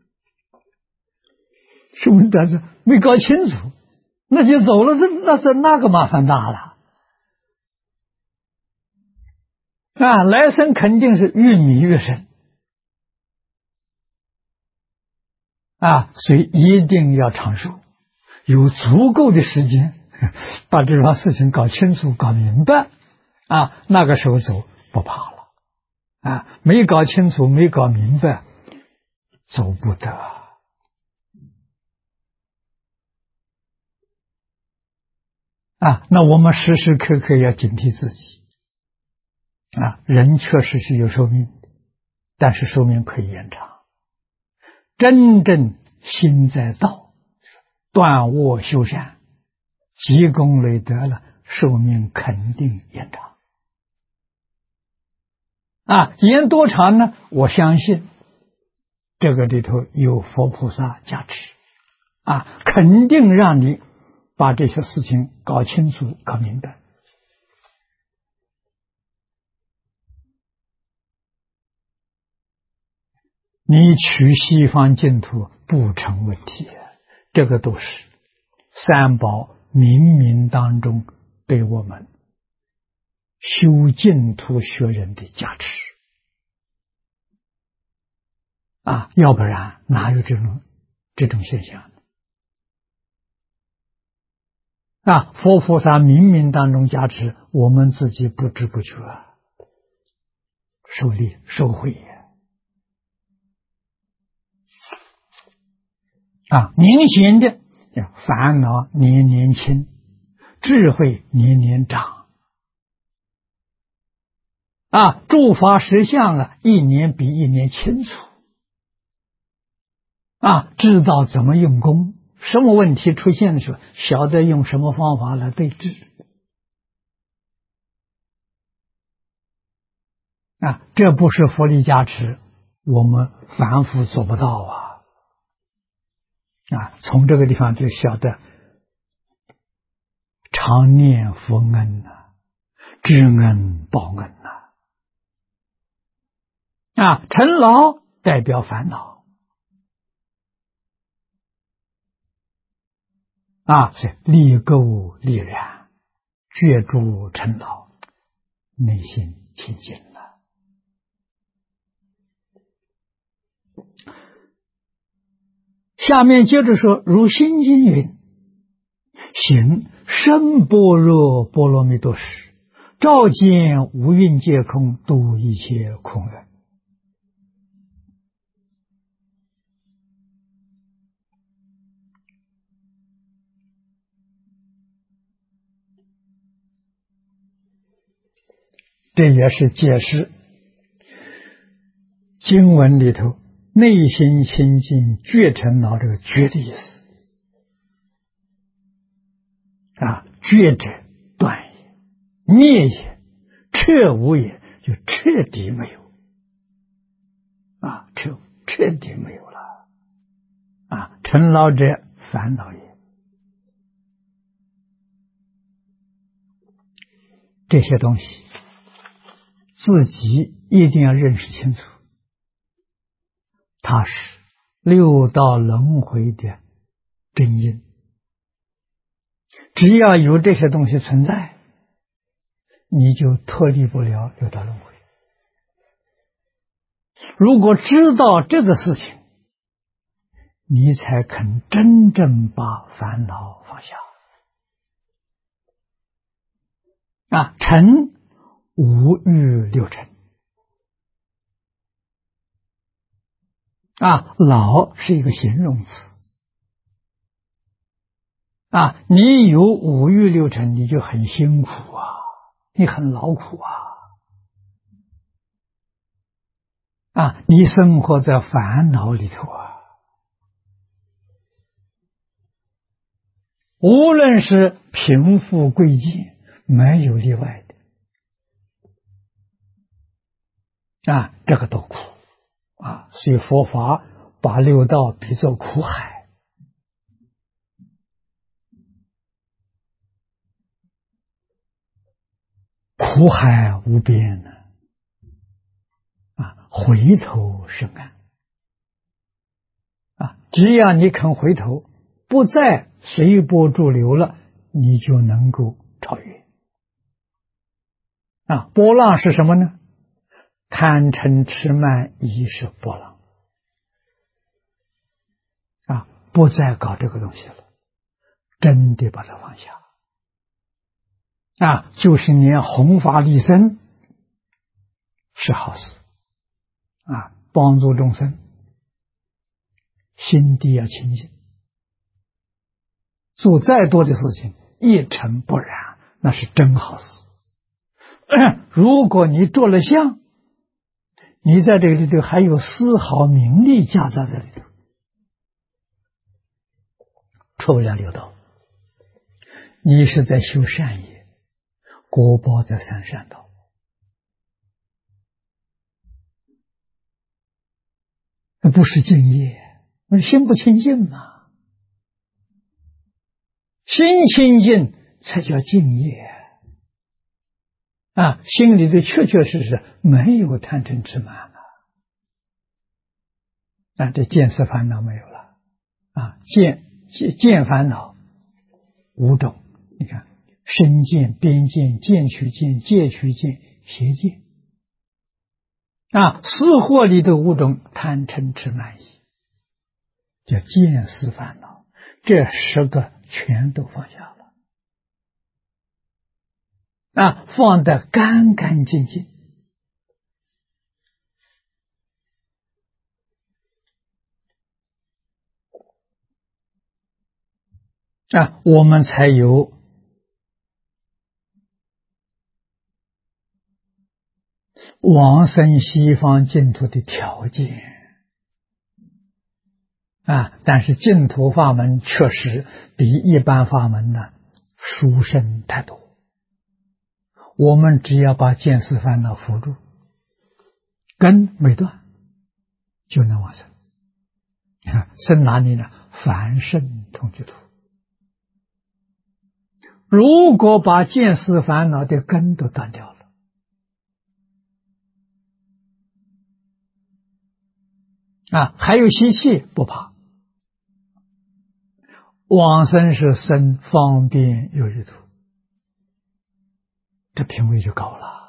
寿命短了没搞清楚，那就走了，那个麻烦大了来生肯定是越迷越深所以一定要长寿，有足够的时间把这桩事情搞清楚、搞明白啊，那个时候走不怕了啊，没搞清楚、没搞明白，走不得啊。那我们时时刻刻要警惕自己啊，人确实是有寿命的，但是寿命可以延长。真正心在道，断恶修善，积功累德了，寿命肯定延长。啊，延多长呢？我相信这个里头有佛菩萨加持，啊，肯定让你把这些事情搞清楚、搞明白。你取西方净土不成问题，这个都是三宝冥冥当中对我们修净土学人的加持啊，要不然哪有这种现象呢？啊，佛菩萨冥冥当中加持，我们自己不知不觉受力受惠啊，明显的烦恼年年轻，智慧年年长啊，诸法实相啊，一年比一年清楚啊，知道怎么用功，什么问题出现的时候，晓得用什么方法来对治啊，这不是佛力加持，我们凡夫做不到啊。啊，从这个地方就晓得常念佛恩知恩报恩啊，尘劳代表烦恼啊，是立垢立染，绝诸尘劳，内心清净了。下面接着说，如心经云：行深般若波罗蜜多时，照见五蕴皆空，度一切空缘。这也是解释经文里头内心清净觉尘劳这个觉的意思啊，觉者断也，灭也，彻无也，就彻底没有啊，彻底没有了啊，尘劳者烦恼也。这些东西自己一定要认识清楚，它是六道轮回的真因。只要有这些东西存在，你就脱离不了六道轮回。如果知道这个事情，你才肯真正把烦恼放下啊！尘五欲六尘啊，老是一个形容词啊，你有五欲六尘，你就很辛苦啊，你很劳苦啊，你生活在烦恼里头啊，无论是贫富贵贱，没有例外的啊，这个都苦啊，所以佛法把六道比作苦海。苦海无边啊，回头是岸啊！只要你肯回头，不再随波逐流了，你就能够超越啊！波浪是什么呢？贪嗔痴慢疑是波浪啊！不再搞这个东西了，真的把它放下就是念弘法利生是好事帮助众生，心地要清净，做再多的事情一尘不染，那是真好事。如果你做了相，你在这里头还有丝毫名利夹杂在里头，出不了六道。你是在修善业，果报在三善道。那不是净业，那心不清净嘛。心清净才叫净业心里的确确实实没有贪嗔痴慢了这见思烦恼没有了见烦恼五种，你看身见、边见、见取见、戒取见、邪见私惑里的五种贪嗔痴慢疑，叫见思烦恼，这10个全都放下了放得干干净净我们才有往生西方净土的条件但是净土法门确实比一般法门呢殊胜太多。我们只要把见思烦恼扶住，根没断，就能往生。生哪里呢？凡圣同居土。如果把见思烦恼的根都断掉了，还有习气不怕，往生是生方便有余土，这品位就高了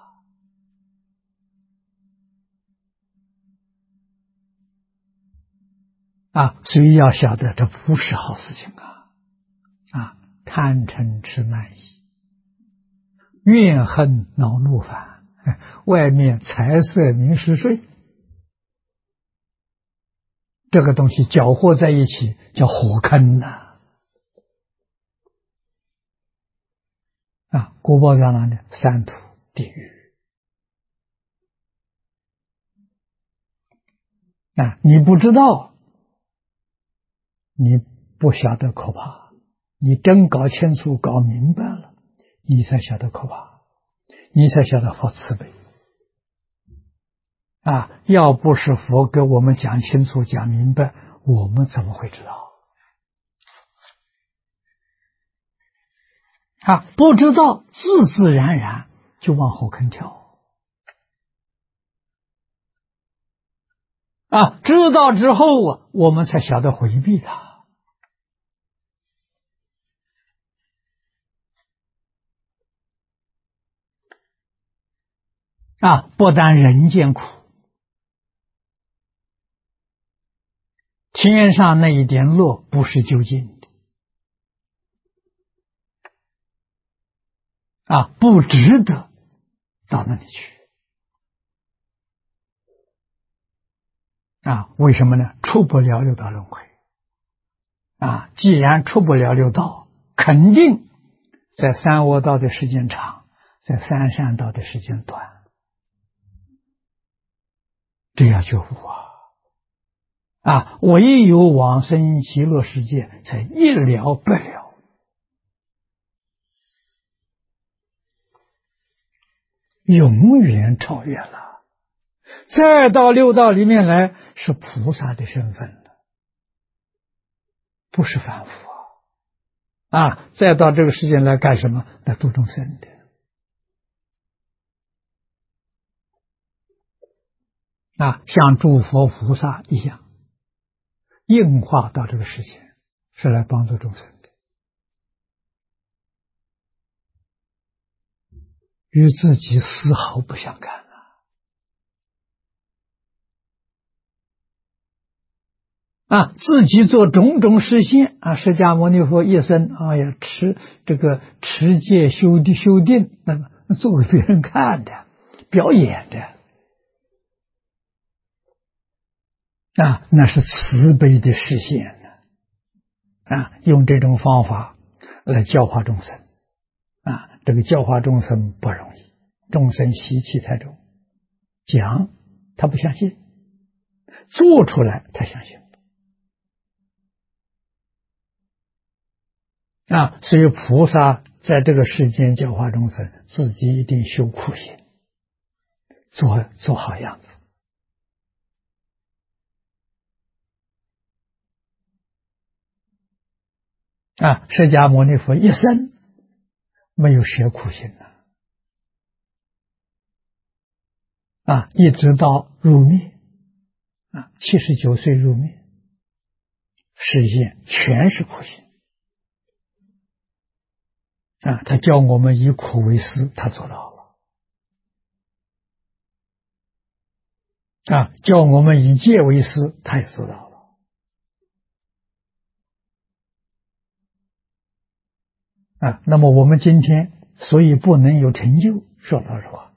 所以要晓得这不是好事情贪嗔痴慢疑，怨恨恼怒烦，外面财色名食睡，这个东西搅和在一起叫火坑果报在哪里？三途地狱你不知道，你不晓得可怕，你真搞清楚搞明白了，你才晓得可怕，你才晓得佛慈悲要不是佛给我们讲清楚讲明白，我们怎么会知道不知道自自然然就往火坑跳知道之后我们才晓得回避它不但人间苦，天上那一点乐不是究竟的不值得到那里去为什么呢？出不了六道轮回既然出不了六道，肯定在三恶道的时间长，在三善道的时间短，这要觉悟唯有往生极乐世界才一了百了，永远超越了。再到六道里面来是菩萨的身份了，不是凡夫再到这个世界来干什么？来度众生的像诸佛菩萨一样，应化到这个世界，是来帮助众生的，与自己丝毫不相干自己做种种实现释迦牟尼佛一生持戒修定，那么做给别人看的，表演的那是慈悲的实现用这种方法来教化众生这个教化众生不容易，众生习气太重，讲他不相信，做出来他相信所以菩萨在这个世间教化众生，自己一定修苦行，做好样子释迦牟尼佛一生没有学苦行一直到入灭79岁入灭，实现全是苦行他教我们以苦为师，他做到了教我们以戒为师，他也做到了那么我们今天所以不能有成就，说老实话，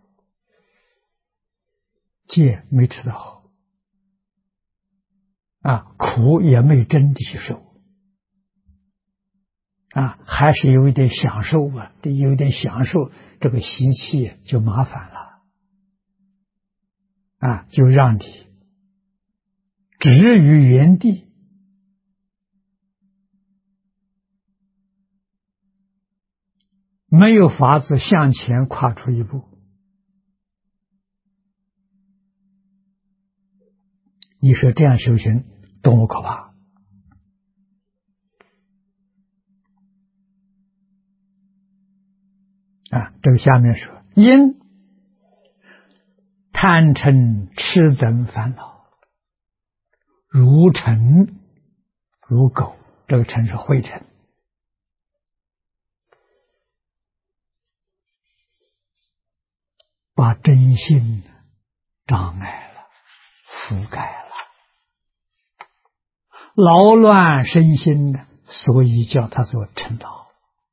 戒没吃得好苦也没真的去受还是有一点享受有一点享受，这个习气就麻烦了就让你止于原地没有法子向前跨出一步。你说这样修行多么可怕这个下面说，因贪嗔痴等烦恼如尘如垢，这个尘是灰尘把真心障碍了，覆盖了，扰乱身心的，所以叫它做尘劳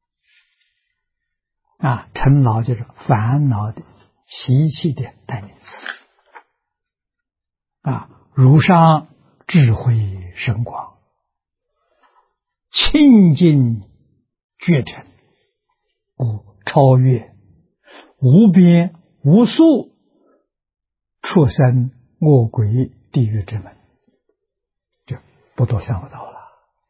尘劳就是烦恼的习气的代名词如上智慧神广，清净觉尘，故超越无边无数畜生恶鬼地狱之门，就不堕三恶道了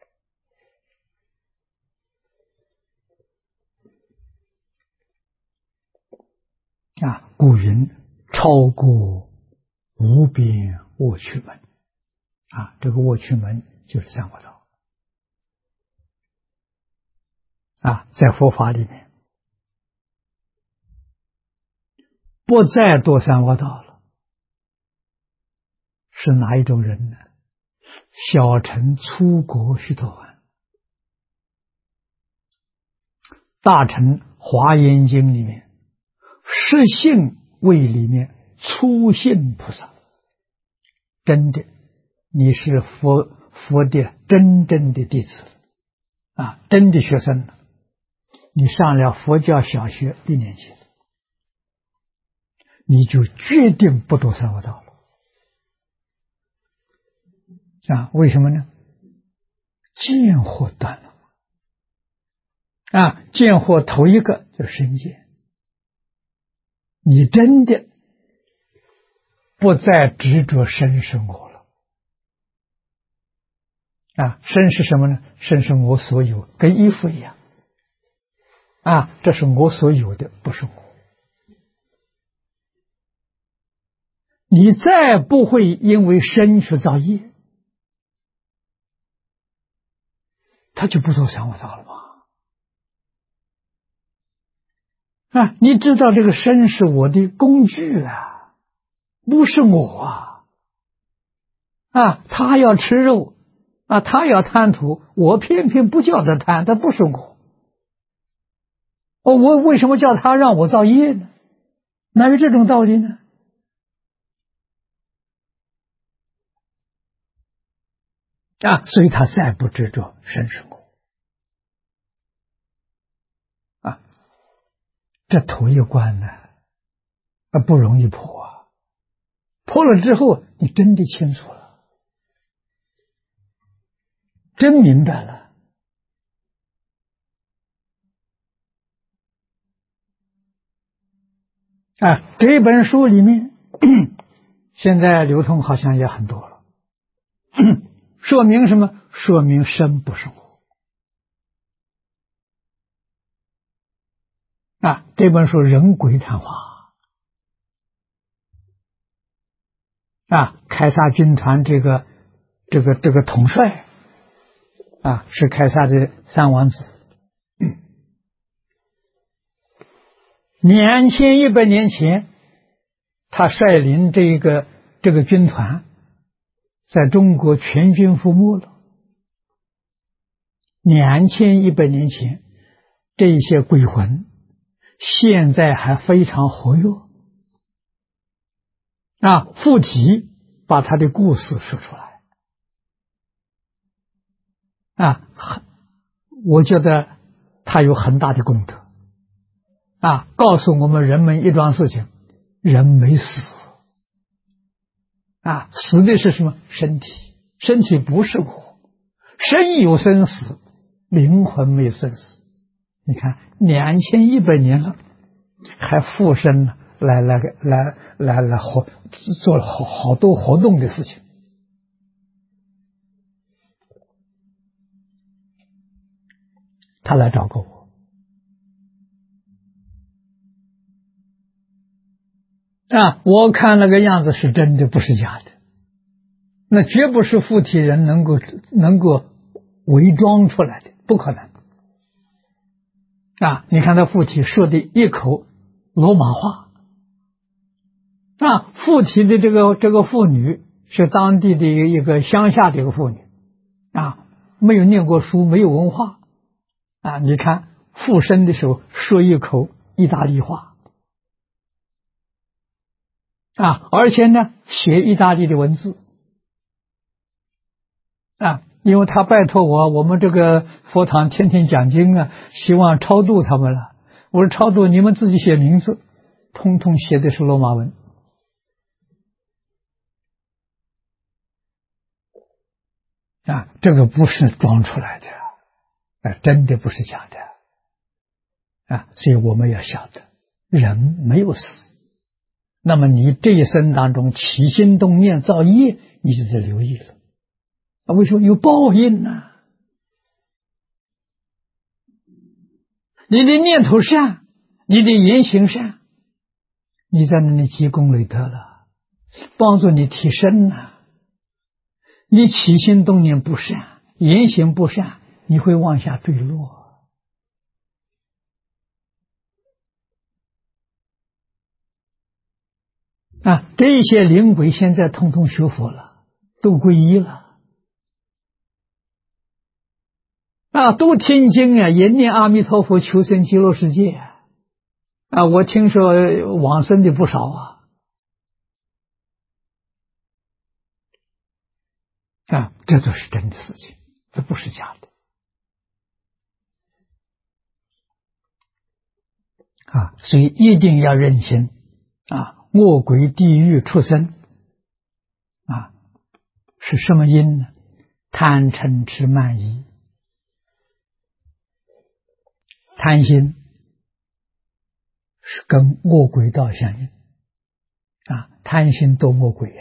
故云超过无边恶趣门这个恶趣门就是三恶道在佛法里面不再堕三恶道了，是哪一种人呢？小乘粗国须陀洹，大乘华严经里面实性位里面粗性菩萨，真的你是佛的真正的弟子真的学生，你上了佛教小学1年级，你就决定不堕三恶道了为什么呢？见惑断了见惑头一个就是身见，你真的不再执着身是我了身是什么呢？身是我所有，跟衣服一样这是我所有的，不是我。你再不会因为身去造业，他就不做三恶道了吗？你知道这个身是我的工具不是我他要吃肉他要贪图，我偏偏不叫他贪，他不是我我为什么叫他让我造业呢？哪有这种道理呢？ 所以他再不执着生是苦这头一关呢不容易破破了之后你真的清楚了，真明白了这本书里面现在流通好像也很多了说明什么？说明生不生活这本书人鬼谈话凯撒军团这个统帅是凯撒的三王子2100年前他率领这个军团在中国全军覆没了2100年前这些鬼魂现在还非常活跃附体把他的故事说出来我觉得他有很大的功德告诉我们人们一桩事情，人没死死的是什么？身体，身体不是我，身有生死，灵魂没有生死。你看2100年了，还附身了，来做了好多活动的事情。他来找过我我看那个样子是真的，不是假的，那绝不是附体人能够伪装出来的，不可能你看他附体说的一口罗马话附体的这个妇女是当地的一个乡下的一个妇女没有念过书，没有文化你看附身的时候说一口意大利话而且呢写意大利的文字因为他拜托我们这个佛堂天天讲经希望超度他们了。我说超度你们自己写名字，通通写的是罗马文这个不是装出来的真的不是假的所以我们要晓得人没有死，那么你这一生当中起心动念造业，你就得留意了为什么有报应呢？你的念头善，你的言行善，你在那里积功累德了，帮助你提升你起心动念不善，言行不善，你会往下坠落这些灵鬼现在通通学佛了，都皈依了都听经也念阿弥陀佛求生极乐世界我听说往生的不少这都是真的事情，这不是假的所以一定要认心恶鬼地狱畜生是什么因呢？贪嗔痴慢疑。贪心是跟恶鬼道相应贪心堕恶鬼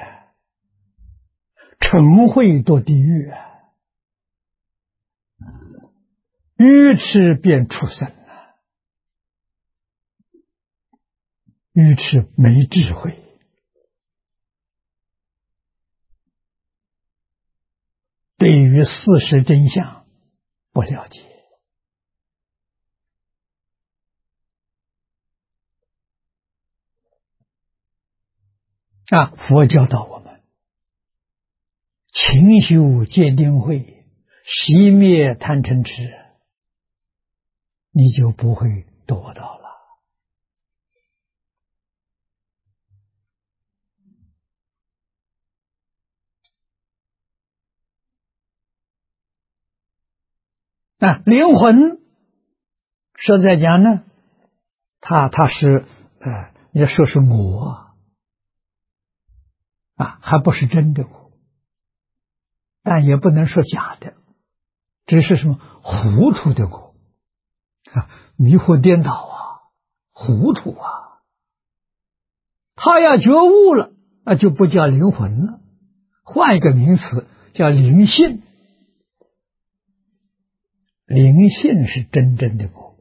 嗔恚堕地狱愚痴变畜生愚痴没智慧，对于事实真相不了解佛教导我们勤修戒定慧，熄灭贪嗔痴，你就不会堕到了灵魂实在讲呢，它是你说是我还不是真的我，但也不能说假的，只是什么糊涂的我迷惑颠倒糊涂他要觉悟了，那就不叫灵魂了，换一个名词叫灵性。灵性是真正的我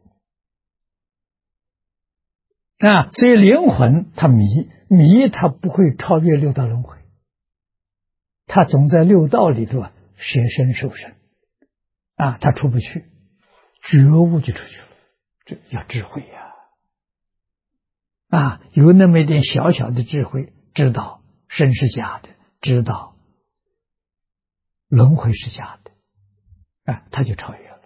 所以灵魂它迷它不会超越六道轮回，它总在六道里头舍身受身它出不去，觉悟就出去了，这要智慧有那么一点小小的智慧，知道生是假的，知道轮回是假的他就超越了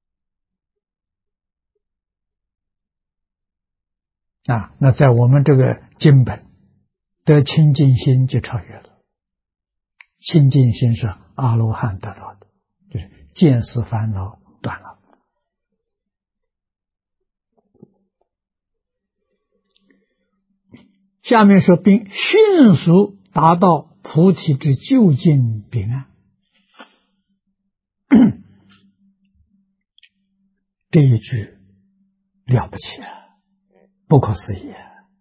那在我们这个经本得清净心就超越了。清净心是阿罗汉得到的，就是见思烦恼断了。下面说并迅速达到菩提之究竟彼岸这一句了不起不可思议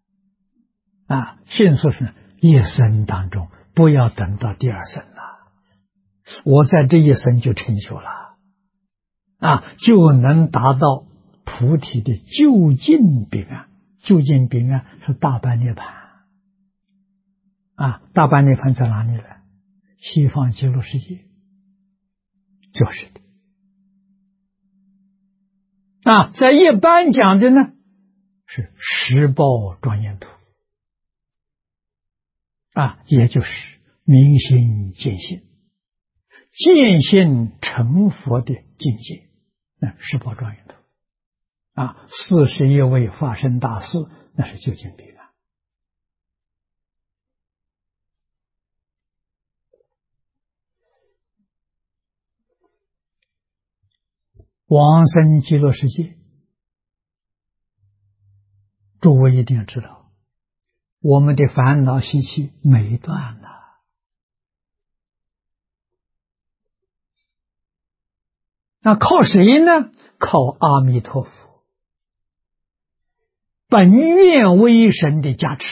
迅速是一生当中，不要等到第二生了，我在这一生就成就了就能达到菩提的究竟彼岸。究竟彼岸是大般涅槃大般涅槃在哪里呢？西方极乐世界就是的在一般讲的呢是十报庄严土也就是明心见性，见性成佛的境界，那十报庄严土41位法身大士，那是究竟彼岸。往生极乐世界，诸位一定要知道，我们的烦恼习气没断了那靠谁呢？靠阿弥陀佛本愿威神的加持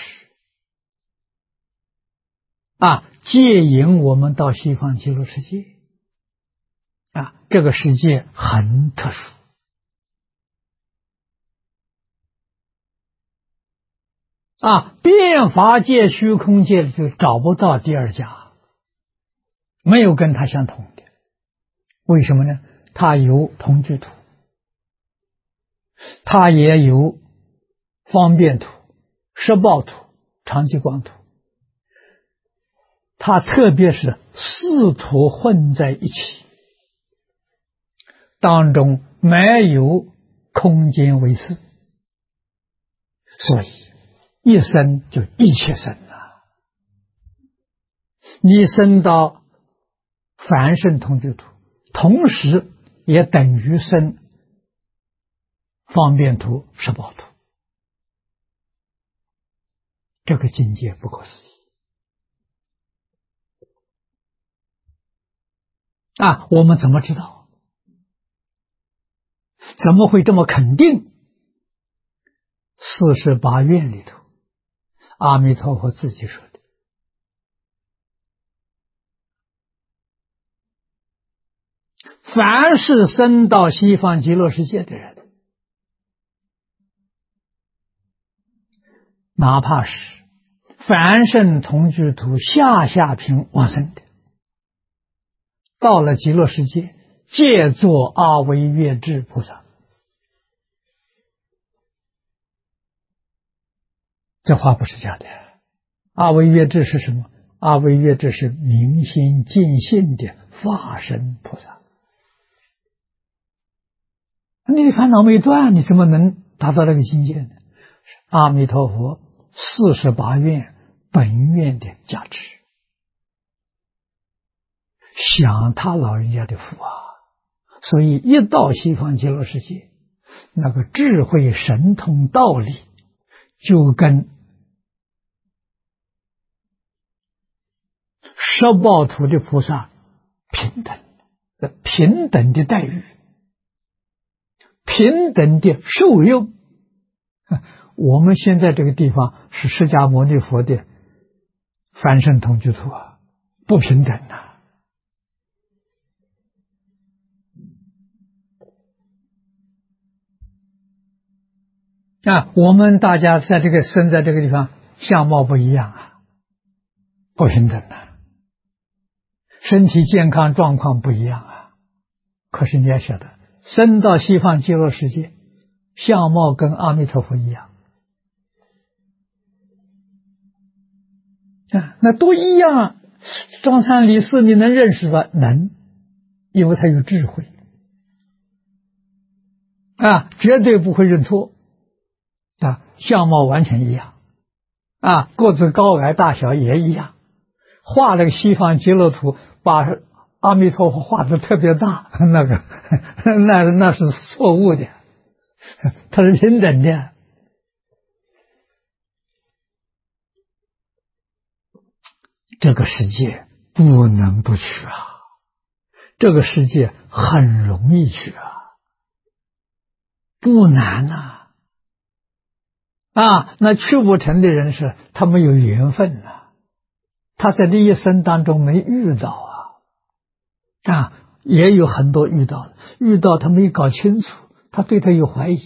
接引我们到西方极乐世界这个世界很特殊变法界虚空界就找不到第二家，没有跟它相同的。为什么呢？它有同居土，它也有方便土、摄报土、长寂光土，它特别是四土混在一起，当中没有空间为四，所以一生就一切生了。你生到凡圣同居土，同时也等于生方便土、摄报土，这个境界不可思议我们怎么知道？怎么会这么肯定？48愿里头阿弥陀佛自己说的，凡是生到西方极乐世界的人，哪怕是凡圣同居土下品往生的，到了极乐世界借作阿惟越致菩萨。这话不是假的。阿惟越致是什么？阿惟越致是明心见性的法身菩萨。你的烦恼没断，你怎么能达到那个境界呢？阿弥陀佛48愿本愿的加持，想他老人家的福所以一到西方极乐世界，那个智慧神通道理就跟十报土的菩萨平等，平等的待遇，平等的受用。我们现在这个地方是释迦牟尼佛的凡圣同居土啊，不平等我们大家在这个生在这个地方，相貌不一样啊，不平等身体健康状况不一样啊。可是你要晓得，生到西方极乐世界，相貌跟阿弥陀佛一样那都一样。张三李四你能认识吧？能，因为他有智慧绝对不会认错相貌完全一样个子高矮大小也一样。画了个西方极乐图，把阿弥陀佛画的特别大，那是错误的，它是平等的。这个世界不能不去这个世界很容易去不难那去不成的人是他没有缘分他在这一生当中没遇到也有很多遇到了，遇到他没搞清楚，他对他有怀疑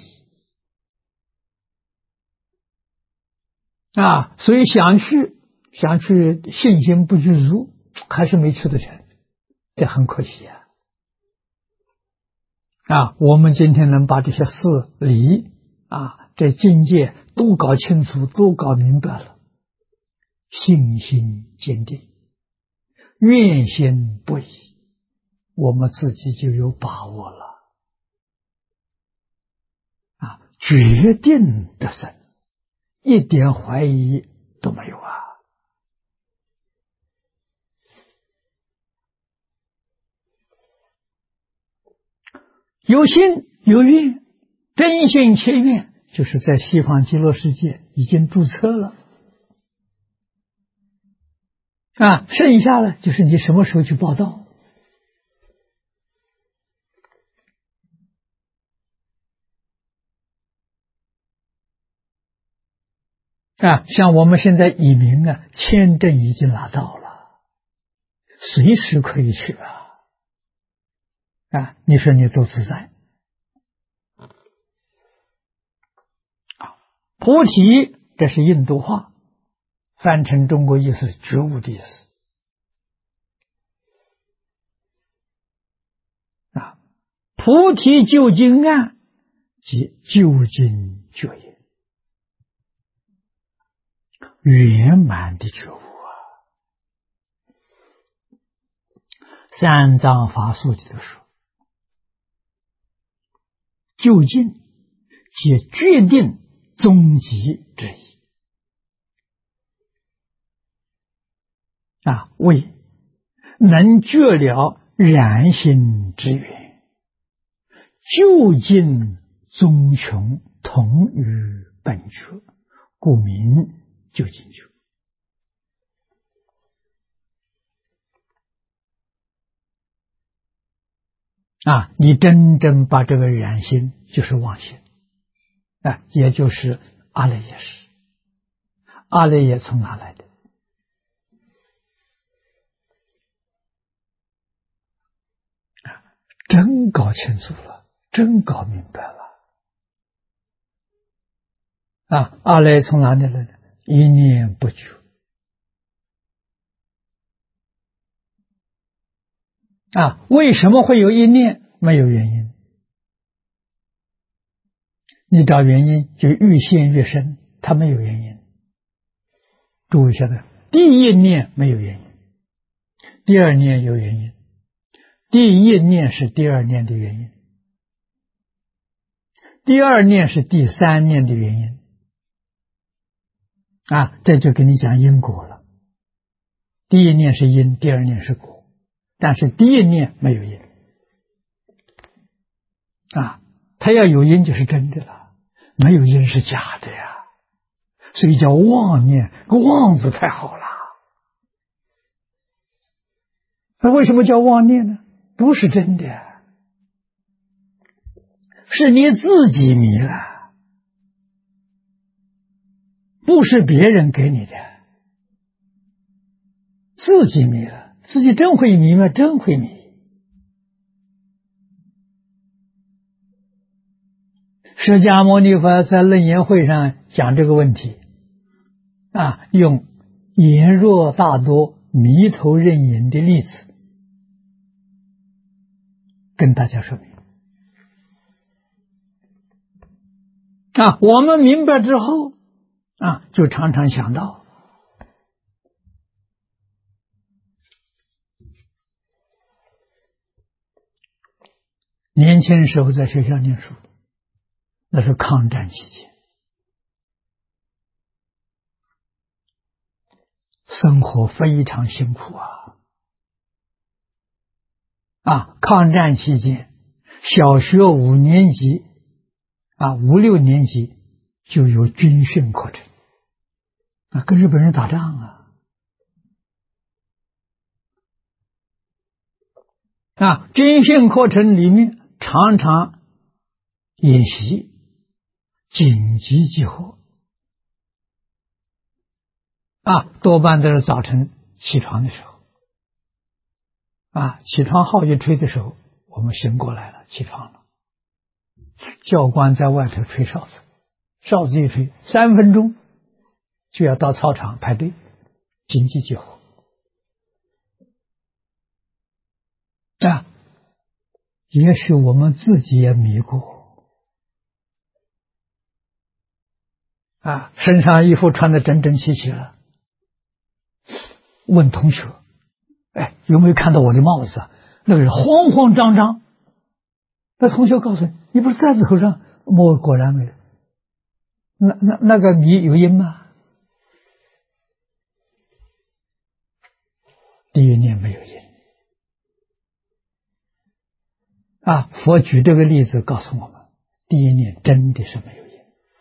所以想去信心不具足，还是没去得成，这很可惜我们今天能把这些事理这境界都搞清楚，都搞明白了，信心坚定，愿心不移，我们自己就有把握了决定得胜，一点怀疑都没有有心有愿，真心切愿，就是在西方极乐世界已经注册了剩下了就是你什么时候去报到像我们现在移民签证已经拿到了，随时可以去你说你多自在菩提这是印度话，翻成中国意思是觉悟的意思菩提究竟岸即究竟觉也，圆满的觉悟三藏法术里头说，究竟即决定终极之意为能觉了然心之源，究竟终穷同于本觉，故名究竟觉你真正把这个染心就是妄心也就是阿赖耶识。阿赖耶从哪来的？真搞清楚了，真搞明白了阿赖耶从哪里来的？一念不觉为什么会有一念？没有原因，你找原因就愈陷愈深，它没有原因。注意一下的，第一念没有原因，第二念有原因，第一念是第二念的原因，第二念是第三念的原因这就跟你讲因果了。第一念是因，第二念是果，但是第一念没有因啊，它要有因就是真的了，没有因是假的呀。所以叫妄念，个妄字太好了。那为什么叫妄念呢？不是真的，是你自己迷了，不是别人给你的，自己迷了，自己真会迷吗？真会迷。释迦牟尼佛在楞严会上讲这个问题啊，用言若大多迷头认隐的例子跟大家说明啊，我们明白之后啊，就常常想到年轻时候在学校念书，那是抗战期间，生活非常辛苦啊！抗战期间，小学5年级啊，5、6年级就有军训课程啊，跟日本人打仗啊！军训课程里面常常演习紧急集合啊，多半都是早晨起床的时候啊，起床号一吹的时候，我们醒过来了，起床了。教官在外头吹哨子，哨子一吹，3分钟就要到操场排队，紧急集合啊！也许我们自己也迷过啊，身上衣服穿得整整齐齐了，问同学：“哎，有没有看到我的帽子啊？”那个人慌慌张张。那同学告诉你：“你不是戴在头上？”我果然没有。那个迷有因吗？第一念没有因啊。佛举这个例子告诉我们，第一念真的是没有因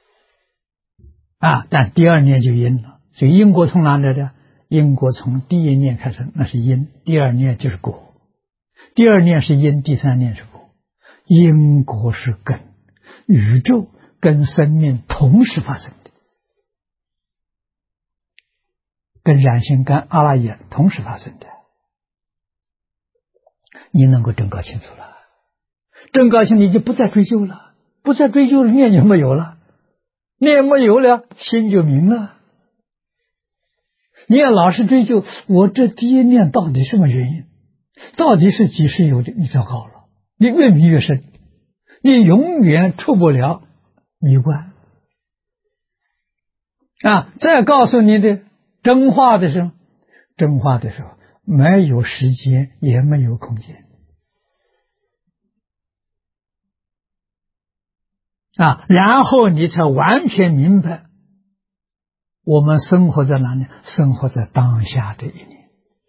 啊，但第二念就因了。所以因果从哪来的？因果从第一念开始，那是因；第二念就是果。第二念是因，第三念是果。因果是根，宇宙跟生命同时发生的，跟染性跟阿赖耶同时发生的。你能够真搞清楚了，真搞清你就不再追究了，不再追究了，念就没有了，念没有了，心就明了。你要老是追究我这第一念到底什么原因，到底是几时有的，你糟糕了，你越迷越深，你永远出不了迷关啊！再告诉你的真话的时候，真话的时候没有时间也没有空间啊，然后你才完全明白我们生活在哪里？生活在当下这一年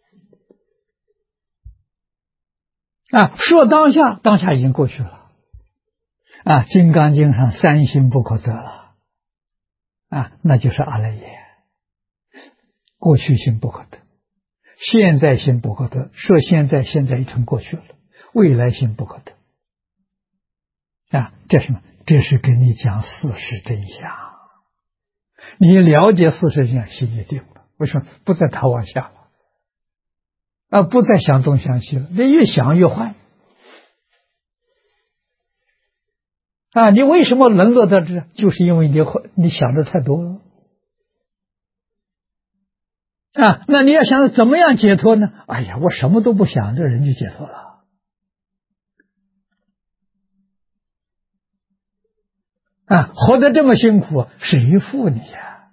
啊！说当下，当下已经过去了啊！《金刚经》上3心不可得了啊，那就是阿赖耶。过去心不可得，现在心不可得，说现在已成过去了，未来心不可得啊！这是什么？这是跟你讲事实真相。你了解事实真相，心就定了。为什么？不再逃往下了啊，不再想东想西了，你越想越坏啊！你为什么沦落到这？就是因为你想的太多了啊！那你要想怎么样解脱呢？哎呀，我什么都不想，这人就解脱了啊！活得这么辛苦，谁负你呀？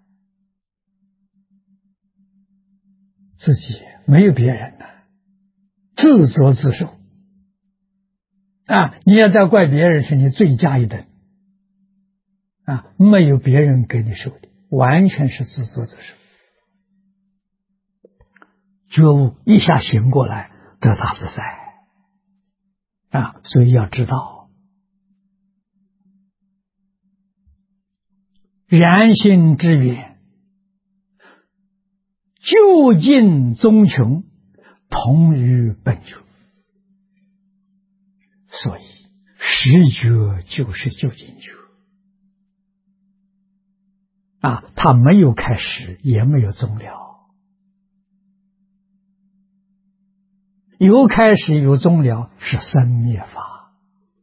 自己，没有别人的，自作自受啊！你要再怪别人，是你罪加一等啊！没有别人给你受的，完全是自作自受。觉悟一下醒过来，得大自在啊！所以要知道然心之源，究竟宗穷，同于本觉。所以实觉就是究竟觉它没有开始，也没有终了，有开始有终了是生灭法，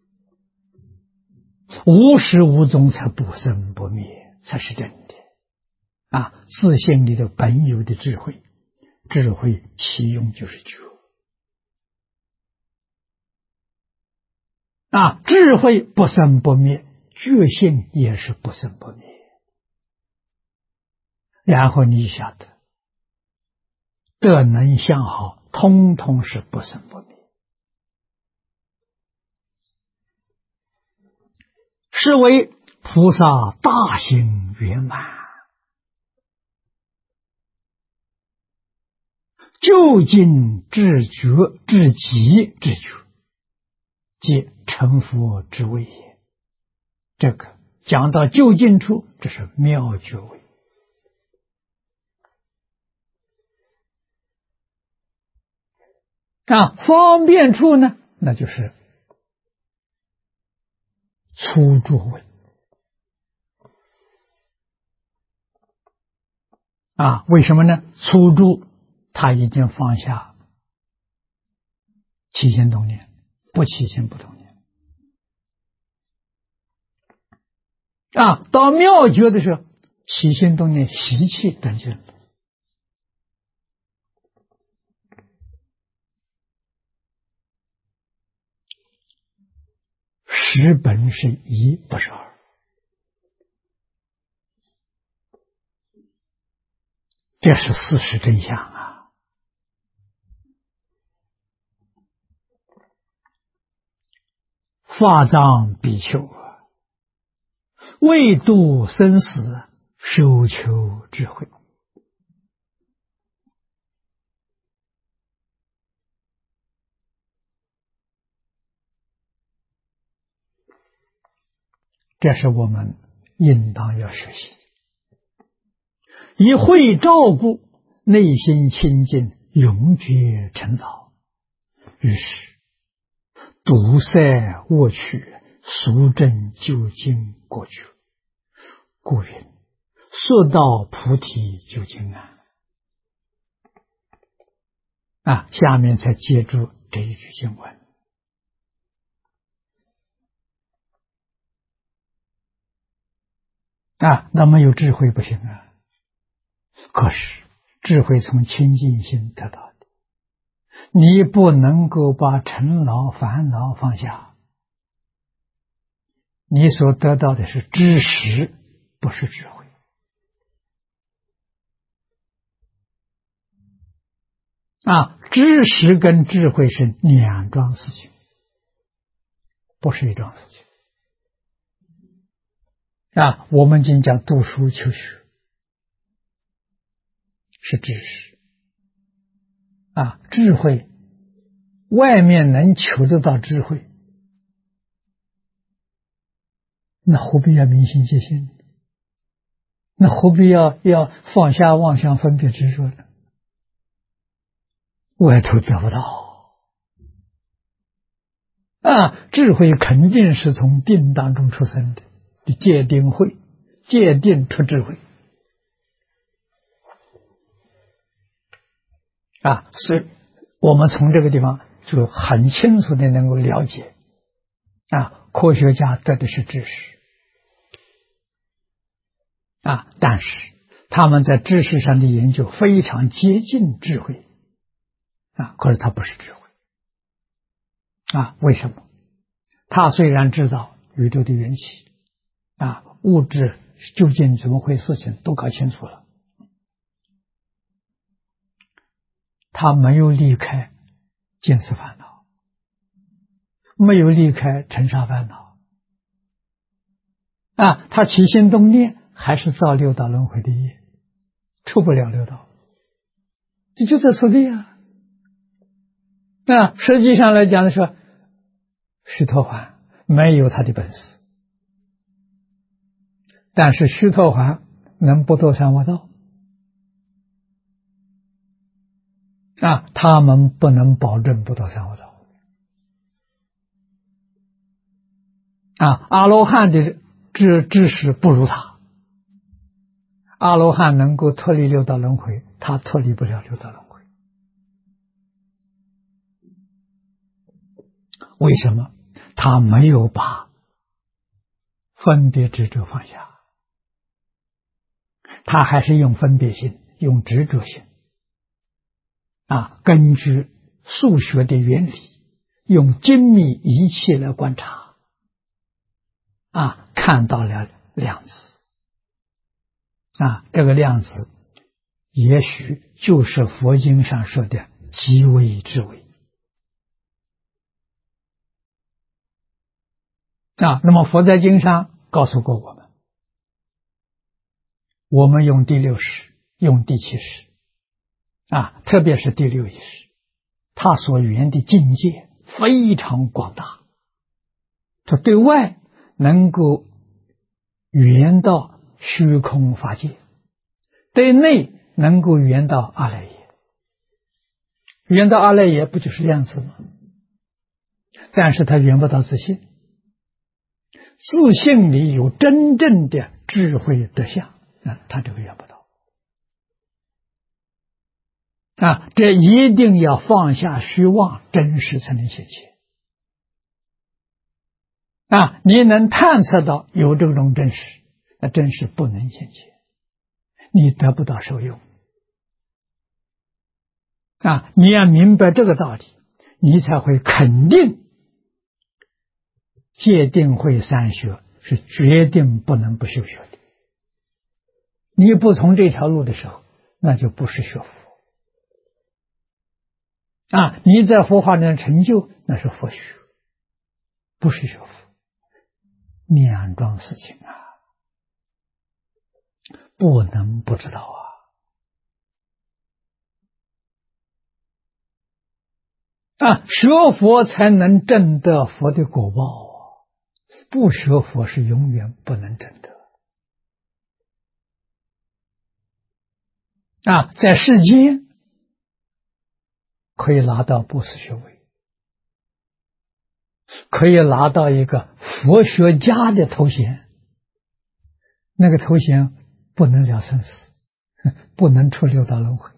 无始无终才不生不灭，才是真的自性里的本有的智慧，智慧其用就是觉智慧不生不灭，觉性也是不生不灭。然后你晓得德能相好，通通是不生不灭，是为菩萨大行圆满，究竟至觉至极之觉，即成佛之谓也。这个讲到究竟处，这是妙觉位方便处呢，那就是粗住位为什么呢？粗住他已经放下起心动念，不起心不动念到妙觉的时候，起心动念习气等现，实本是一，不是二，这是事实真相法藏比丘为度生死，修求智慧。这是我们应当要学习，以慧照顾，内心清净，永绝尘劳。于是堵塞恶趣，俗证究竟过去，故云速到菩提究竟下面才接住这一句经文那没有智慧不行可是智慧从清净心得到的，你不能够把尘劳烦恼放下，你所得到的是知识，不是智慧知识跟智慧是两桩事情，不是一桩事情我们今讲读书求学是知识智慧外面能求得到智慧，那何必要明心见性？那何必要放下妄想分别执着呢？外头得不到智慧肯定是从定当中出生的，戒定慧，戒定出智慧所以我们从这个地方就很清楚的能够了解科学家得的是知识但是他们在知识上的研究非常接近智慧可是它不是智慧为什么？他虽然知道宇宙的缘起物质究竟怎么回事情都搞清楚了，他没有离开见思烦恼，没有离开尘沙烦恼他起心动念还是造六道轮回的业，出不了六道，这就在此地实际上来讲的说，须陀洹没有他的本事， 但是须陀洹能不堕三恶道啊？他们不能保证不堕三恶道啊！阿罗汉的知识不如他，阿罗汉能够脱离六道轮回，他脱离不了六道轮回。为什么？他没有把分别执着放下，他还是用分别心，用执着心啊，根据数学的原理，用精密仪器来观察啊，看到了量子啊，这个量子也许就是佛经上说的极微之微啊。那么佛在经上告诉过我们，我们用第六识，用第七识啊，特别是第六意识，它所缘的境界非常广大，它对外能够缘到虚空法界，对内能够缘到阿赖耶。缘到阿赖耶不就是量子吗？但是它缘不到自信，自信里有真正的智慧德相啊，它这个缘不到啊。这一定要放下虚妄，真实才能显现啊。你能探测到有这种真实，那真实不能显现，你得不到受用啊。你要明白这个道理，你才会肯定戒定慧三学是决定不能不修学的。你不从这条路的时候，那就不是学佛啊。你在佛法里的成就，那是佛学，不是学佛，两桩事情啊，不能不知道啊！学佛才能证得佛的果报不学佛是永远不能证得啊！在世间可以拿到博士学位，可以拿到一个佛学家的头衔，那个头衔不能了生死，不能出六道轮回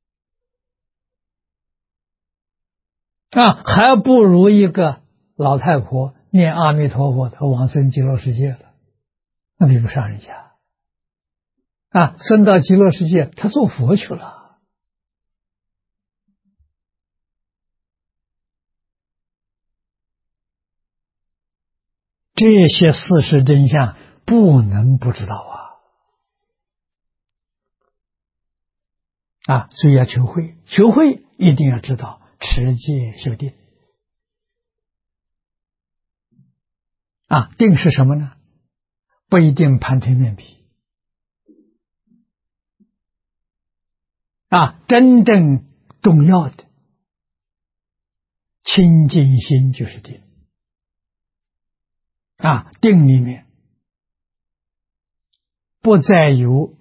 啊，还不如一个老太婆念阿弥陀佛，她往生极乐世界了，那比不上人家啊！升到极乐世界，他做佛去了。这些事实真相不能不知道啊！所以要求慧，求慧一定要知道持戒修定啊！定是什么呢？不一定盘腿面壁啊！真正重要的清净心就是定啊！定里面不再有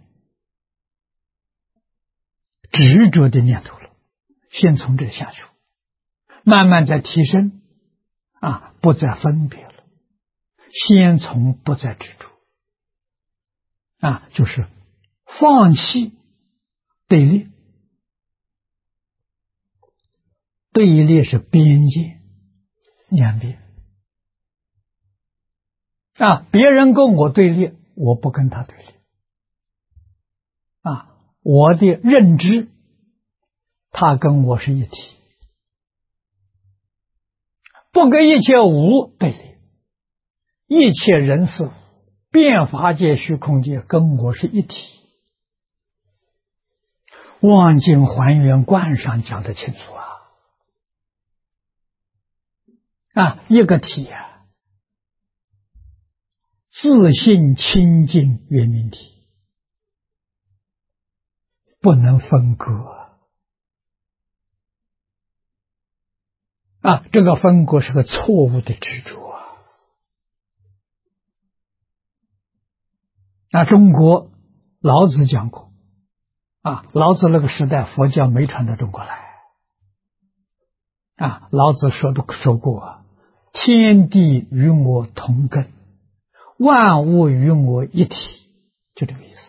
执着的念头了，先从这下去，慢慢再提升啊！不再分别了，先从不再执着啊，就是放弃对立。对立是边界两边啊，别人跟我对立，我不跟他对立啊，我的认知他跟我是一体，不跟一切无对立，一切人事变法界虚空界跟我是一体。望境还原观上讲得清楚啊，一个体啊，自性清净圆明体，不能分割啊，这个分割是个错误的执着中国老子讲过老子那个时代佛教没传到中国来老子说过天地与我同根，万物与我一体，就这个意思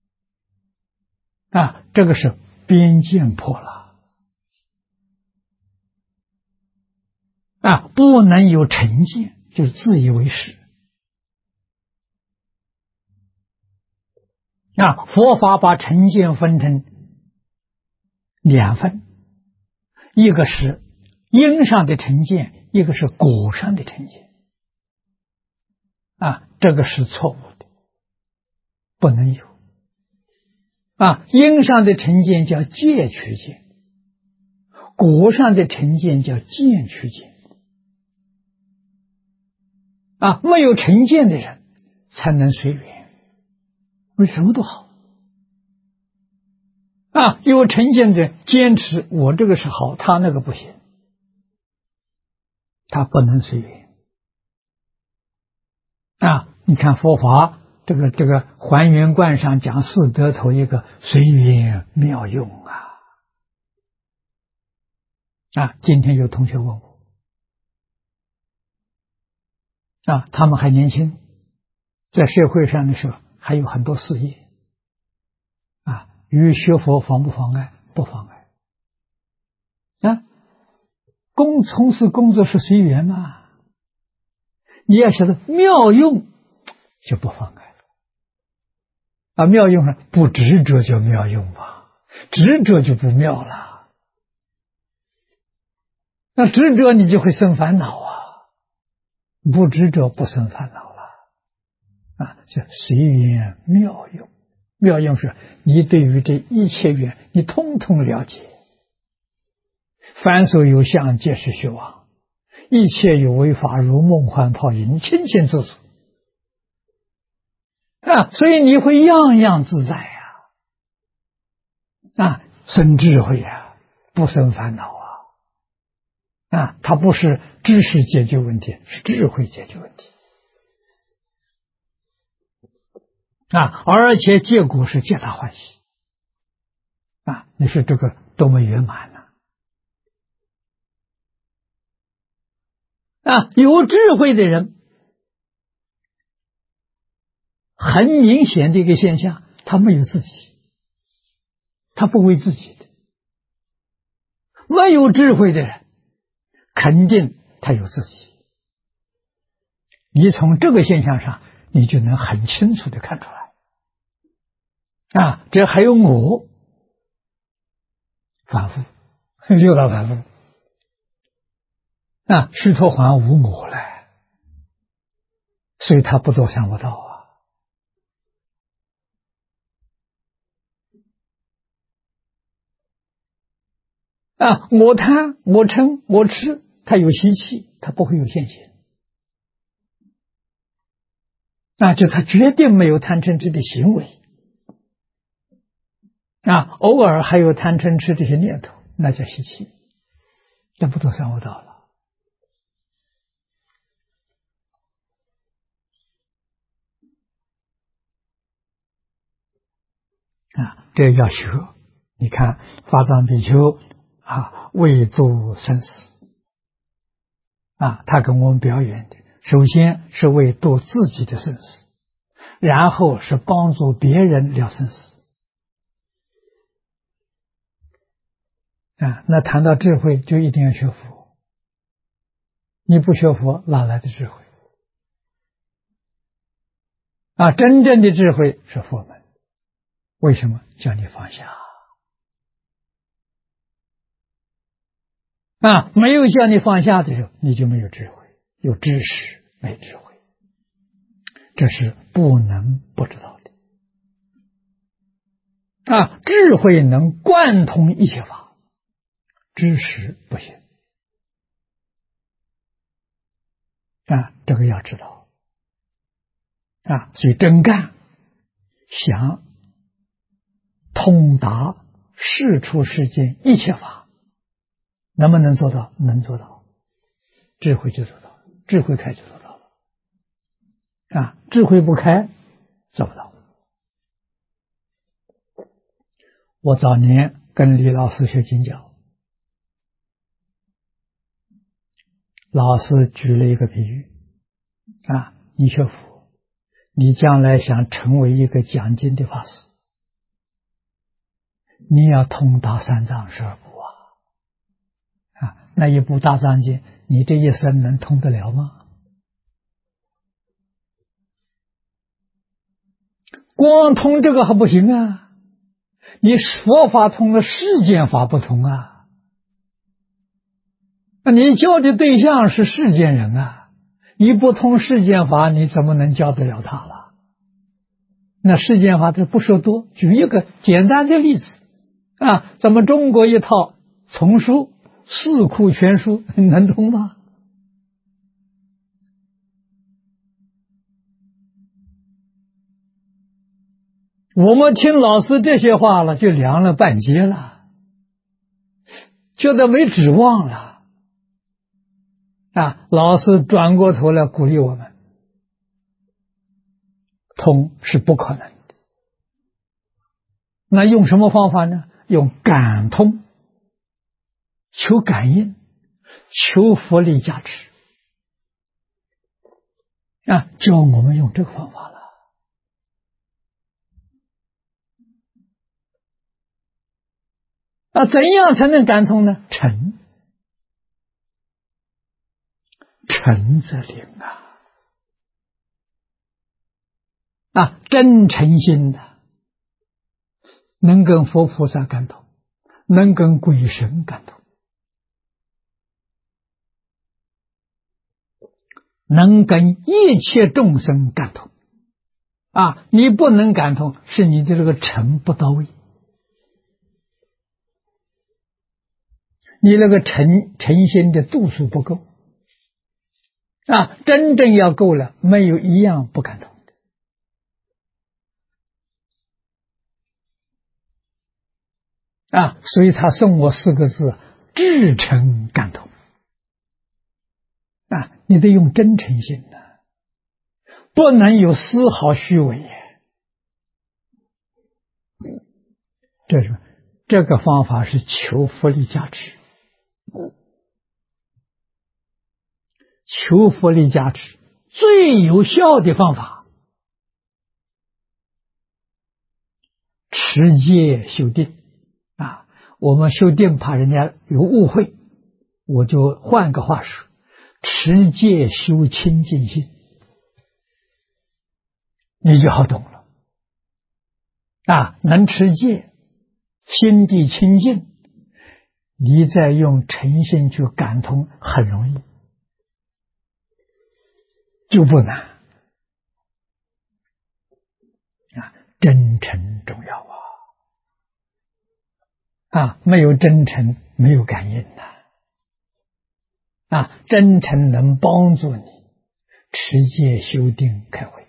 这个是边界破了不能有成见，就是自以为是佛法把成见分成两份，一个是因上的成见，一个是果上的成见这个是错误的，不能有因上的成见叫戒取见，果上的成见叫见取见没有成见的人才能随缘，我什么都好有成见的人坚持我这个是好，他那个不行，他不能随缘你看佛法这个还原观上讲四德头一个随缘妙用今天有同学问我他们还年轻，在社会上的时候还有很多事业与学佛妨不妨碍？不妨碍从事工作是随缘嘛，你要晓得妙用就不妨碍妙用上不执着就妙用吧，执着就不妙了，那执着你就会生烦恼不执着不生烦恼了叫随缘妙用。妙用是你对于这一切缘你通通了解，凡所有相皆是虚妄，一切有为法如梦幻泡影，你清清楚楚所以你会样样自在生智慧不生烦恼它不是知识解决问题，是智慧解决问题而且结果是皆大欢喜你说这个多么圆满有智慧的人很明显的一个现象，他没有自己，他不为自己的。没有智慧的人肯定他有自己，你从这个现象上你就能很清楚地看出来这还有我反复六道反复须陀洹无我了，所以他不堕三恶道我贪我嗔我痴，他有习气，他不会有现行就他决定没有贪嗔痴的行为偶尔还有贪嗔痴这些念头，那叫习气，那不堕三恶道了这要学。你看法藏比丘为度生死他跟我们表演的，首先是为度自己的生死，然后是帮助别人了生死那谈到智慧就一定要学佛，你不学佛哪来的智慧真正的智慧是佛门，为什么叫你放下没有叫你放下的时候，你就没有智慧，有知识没智慧，这是不能不知道的智慧能贯通一切法，知识不行这个要知道所以真干想通达世出世间一切法，能不能做到？能做到，智慧就做到了，智慧开就做到了智慧不开做不到我早年跟李老师学经教，老师举了一个比喻啊，你学佛，你将来想成为一个讲经的法师，你要通达三藏十二部啊，那一部大藏经，你这一生能通得了吗？光通这个还不行啊，你佛法通了，世间法不通啊。那你教的对象是世间人啊，你不通世间法，你怎么能教得了他了？那世间法这不说多，举一个简单的例子啊，咱们中国一套丛书《四库全书》能通吗？我们听老师这些话了，就凉了半截了，觉得没指望了啊！老师转过头来鼓励我们，通是不可能的。那用什么方法呢？用感通，求感应，求佛力加持啊！教我们用这个方法了。啊，怎样才能感通呢？诚则灵啊，真诚心的，能跟佛菩萨感通，能跟鬼神感通，能跟一切众生感通啊！你不能感通，是你的这个诚不到位，你那个诚心的度数不够啊！真正要够了，没有一样不感通的啊！所以他送我4个字：至诚感通啊！你得用真诚心的，不能有丝毫虚伪。这个方法是求佛力加持，求佛力加持最有效的方法，持戒修定啊！我们修定怕人家有误会，我就换个话说，持戒修清净心，你就好懂了啊！能持戒，心地清净，你再用诚心去感通，很容易，就不难啊！真诚重要啊！没有真诚，没有感应啊！真诚能帮助你持戒修定开慧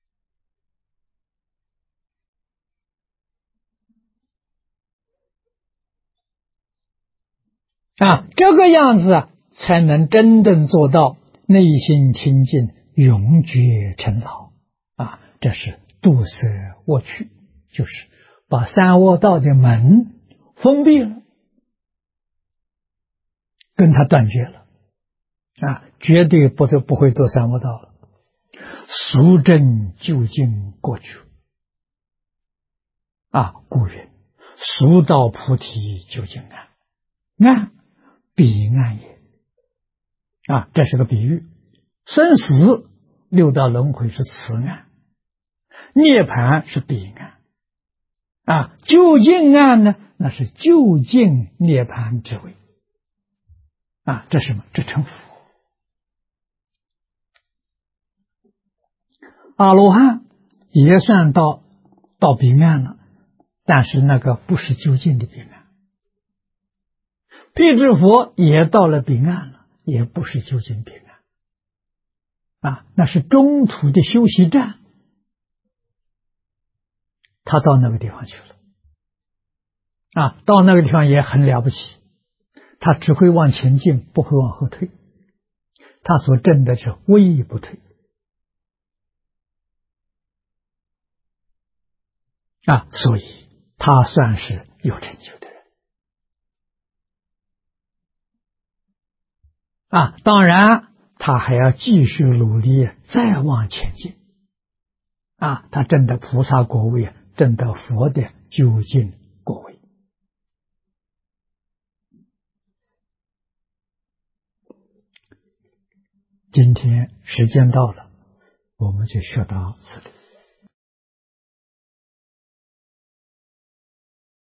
啊！这个样子啊，才能真正做到内心清净，永绝尘劳啊！这是度舍卧趣，就是把三恶道的门封闭了，跟他断绝了啊！绝对不会堕三恶道了，赎正究竟过去啊！故云：赎到菩提究竟岸，岸彼岸也啊！这是个比喻，生死六道轮回是此岸，涅槃是彼岸啊！究竟岸呢，那是究竟涅槃之位啊！这是什么？这成佛。阿罗汉也算到彼岸了，但是那个不是究竟的彼岸。辟支佛也到了彼岸了，也不是究竟彼岸啊，那是中途的休息站，他到那个地方去了啊，到那个地方也很了不起，他只会往前进，不会往后退，他所证的是微不退啊，所以他算是有成就的人啊。当然，他还要继续努力，再往前进啊。他证得菩萨果位，证得佛的究竟果位。今天时间到了，我们就学到此里。